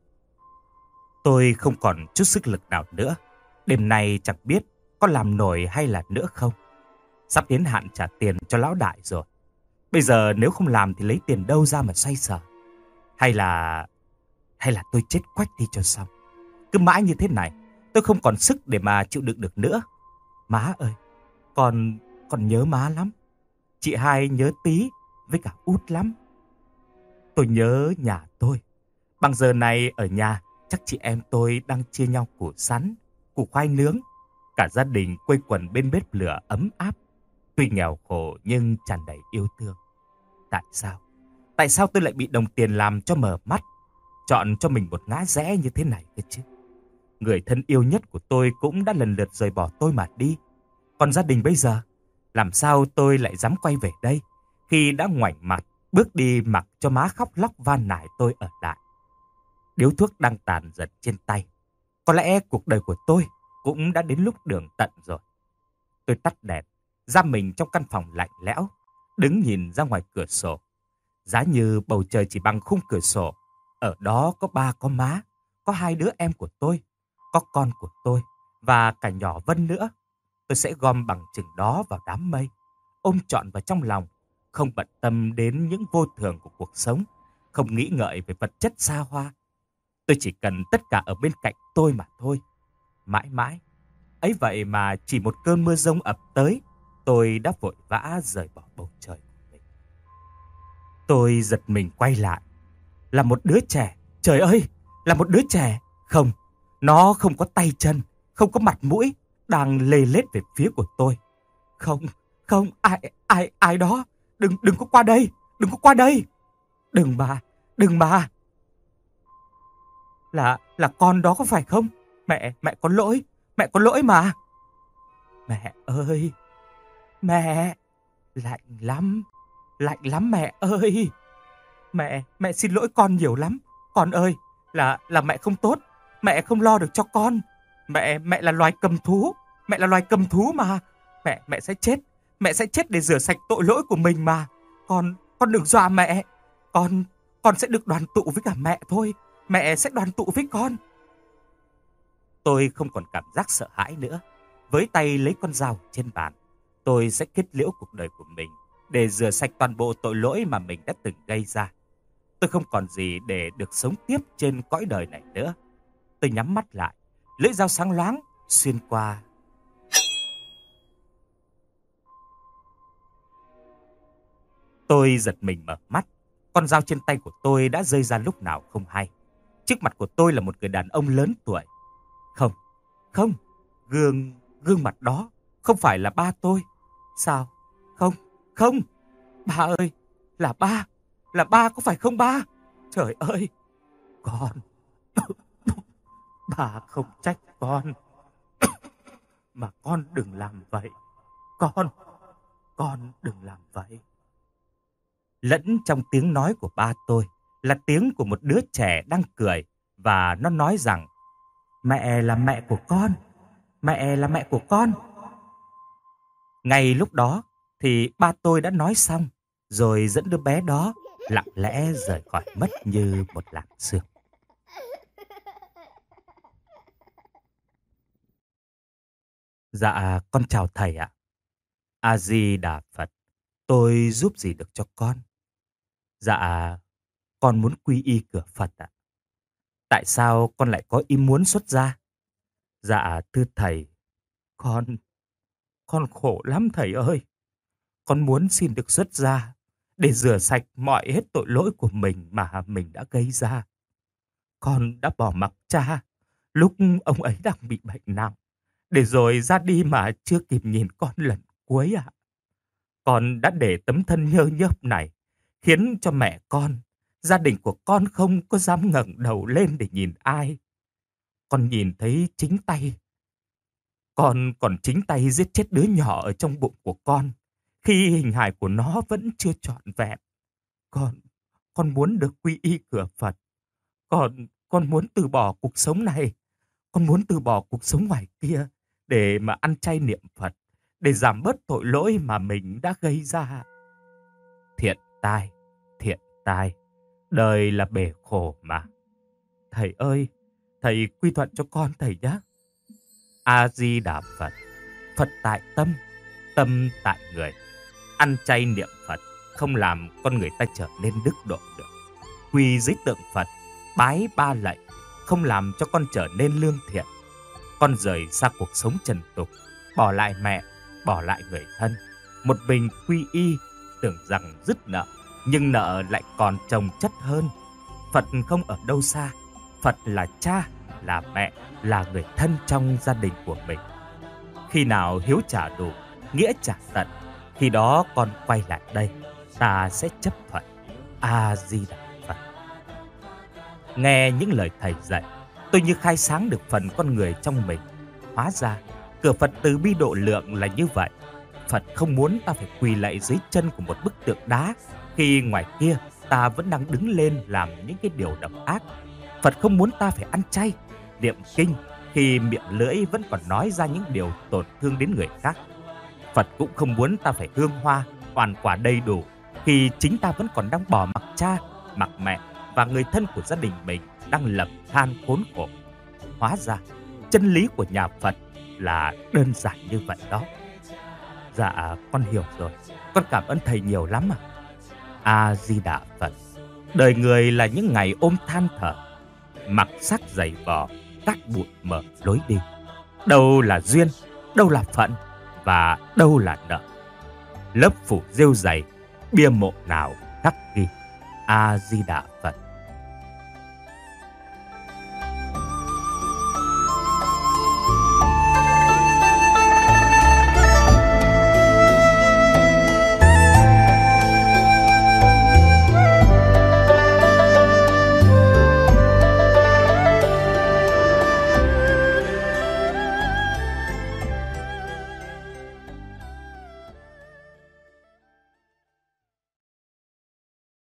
Tôi không còn chút sức lực nào nữa. Đêm nay chẳng biết có làm nổi hay là nữa không. Sắp đến hạn trả tiền cho lão đại rồi. Bây giờ nếu không làm thì lấy tiền đâu ra mà xoay sở. Hay là tôi chết quách đi cho xong. Cứ mãi như thế này, tôi không còn sức để mà chịu đựng được nữa. Má ơi, con nhớ má lắm. Chị hai nhớ Tí với cả Út lắm. Tôi nhớ nhà tôi. Bằng giờ này ở nhà, chắc chị em tôi đang chia nhau củ sắn, củ khoai nướng. Cả gia đình quây quần bên bếp lửa ấm áp. Tuy nghèo khổ nhưng tràn đầy yêu thương. Tại sao? Tại sao tôi lại bị đồng tiền làm cho mờ mắt, chọn cho mình một ngã rẽ như thế này cơ chứ? Người thân yêu nhất của tôi cũng đã lần lượt rời bỏ tôi mà đi. Còn gia đình bây giờ, làm sao tôi lại dám quay về đây khi đã ngoảnh mặt, bước đi mặc cho má khóc lóc van nài tôi ở lại. Điếu thuốc đang tàn dần trên tay. Có lẽ cuộc đời của tôi cũng đã đến lúc đường tận rồi. Tôi tắt đèn, giam mình trong căn phòng lạnh lẽo, đứng nhìn ra ngoài cửa sổ. Giá như bầu trời chỉ bằng khung cửa sổ, ở đó có ba có má, có hai đứa em của tôi, có con của tôi và cả nhỏ Vân nữa. Tôi sẽ gom bằng chừng đó vào đám mây, ôm trọn vào trong lòng, không bận tâm đến những vô thường của cuộc sống, không nghĩ ngợi về vật chất xa hoa. Tôi chỉ cần tất cả ở bên cạnh tôi mà thôi, mãi mãi. Ấy vậy mà chỉ một cơn mưa giông ập tới, tôi đã vội vã rời bỏ bầu trời của mình. Tôi giật mình quay lại. Là một đứa trẻ. Trời ơi, là một đứa trẻ. Không, nó không có tay chân, không có mặt mũi, đang lê lết về phía của tôi. Không, ai đó. Đừng có qua đây, đừng có qua đây. Đừng mà. Là con đó có phải không? Mẹ có lỗi mà. Mẹ ơi, mẹ, lạnh lắm mẹ ơi. Mẹ xin lỗi con nhiều lắm. Con ơi, là mẹ không tốt, mẹ không lo được cho con. Mẹ là loài cầm thú, mà. Mẹ sẽ chết để rửa sạch tội lỗi của mình mà. Con đừng dọa mẹ. Con sẽ được đoàn tụ với cả mẹ thôi. Mẹ sẽ đoàn tụ với con. Tôi không còn cảm giác sợ hãi nữa. Với tay lấy con dao trên bàn, tôi sẽ kết liễu cuộc đời của mình để rửa sạch toàn bộ tội lỗi mà mình đã từng gây ra. Tôi không còn gì để được sống tiếp trên cõi đời này nữa. Tôi nhắm mắt lại, lưỡi dao sáng loáng xuyên qua. Tôi giật mình mở mắt. Con dao trên tay của tôi đã rơi ra lúc nào không hay. Trước mặt của tôi là một người đàn ông lớn tuổi. Không, gương mặt đó không phải là ba tôi. Sao? Không, ba ơi, là ba có phải không ba? Trời ơi, con, bà không trách con, mà con đừng làm vậy, con đừng làm vậy. Lẫn trong tiếng nói của ba tôi là tiếng của một đứa trẻ đang cười, và nó nói rằng mẹ là mẹ của con, mẹ là mẹ của con. Ngay lúc đó thì ba tôi đã nói xong, rồi dẫn đứa bé đó lặng lẽ rời khỏi mất như một làn sương. Dạ, con chào thầy ạ. A Di Đà Phật, tôi giúp gì được cho con? Dạ, con muốn quy y cửa Phật ạ. Tại sao con lại có ý muốn xuất gia? Dạ, thưa thầy, con khổ lắm thầy ơi. Con muốn xin được xuất gia để rửa sạch mọi hết tội lỗi của mình mà mình đã gây ra. Con đã bỏ mặc cha lúc ông ấy đang bị bệnh nặng, để rồi ra đi mà chưa kịp nhìn con lần cuối ạ. Con đã để tấm thân nhơ nhớp này khiến cho mẹ con, gia đình của con không có dám ngẩng đầu lên để nhìn ai. Con nhìn thấy chính tay, con còn chính tay giết chết đứa nhỏ ở trong bụng của con khi hình hài của nó vẫn chưa trọn vẹn. Con muốn được quy y cửa Phật. Con muốn từ bỏ cuộc sống này. Con muốn từ bỏ cuộc sống ngoài kia để mà ăn chay niệm Phật, để giảm bớt tội lỗi mà mình đã gây ra. Thiện tai, đời là bể khổ mà. Thầy ơi, thầy quy thuận cho con thầy nhé. A Di Đà Phật, Phật tại tâm, tâm tại người. Ăn chay niệm Phật không làm con người ta trở nên đức độ được. Quỳ dưới tượng Phật, bái ba lạy không làm cho con trở nên lương thiện. Con rời xa cuộc sống trần tục, bỏ lại mẹ, bỏ lại người thân, một mình quy y, tưởng rằng dứt nợ, nhưng nợ lại còn chồng chất hơn. Phật không ở đâu xa, Phật là cha, là mẹ, là người thân trong gia đình của mình. Khi nào hiếu trả đủ, nghĩa trả tận, khi đó con quay lại đây, ta sẽ chấp thuận. A Di Đà Phật. Nghe những lời thầy dạy, tôi như khai sáng được phần con người trong mình. Hóa ra, cửa Phật từ bi độ lượng là như vậy. Phật không muốn ta phải quỳ lạy dưới chân của một bức tượng đá, khi ngoài kia ta vẫn đang đứng lên làm những cái điều độc ác. Phật không muốn ta phải ăn chay, niệm kinh, khi miệng lưỡi vẫn còn nói ra những điều tổn thương đến người khác. Phật cũng không muốn ta phải hương hoa, hoàn quả đầy đủ, khi chính ta vẫn còn đang bỏ mặc cha, mặc mẹ và người thân của gia đình mình đang lầm than khốn khổ. Hóa ra, chân lý của nhà Phật là đơn giản như vậy đó. Dạ, con hiểu rồi. Con cảm ơn thầy nhiều lắm ạ. A Di Đà Phật. Đời người là những ngày ôm than thở, mặc xác dày vò, cát bụi mở lối đi. Đâu là duyên, đâu là phận, và đâu là nợ. Lớp phủ rêu dày, bia mộ nào khắc ghi. A Di Đà Phật.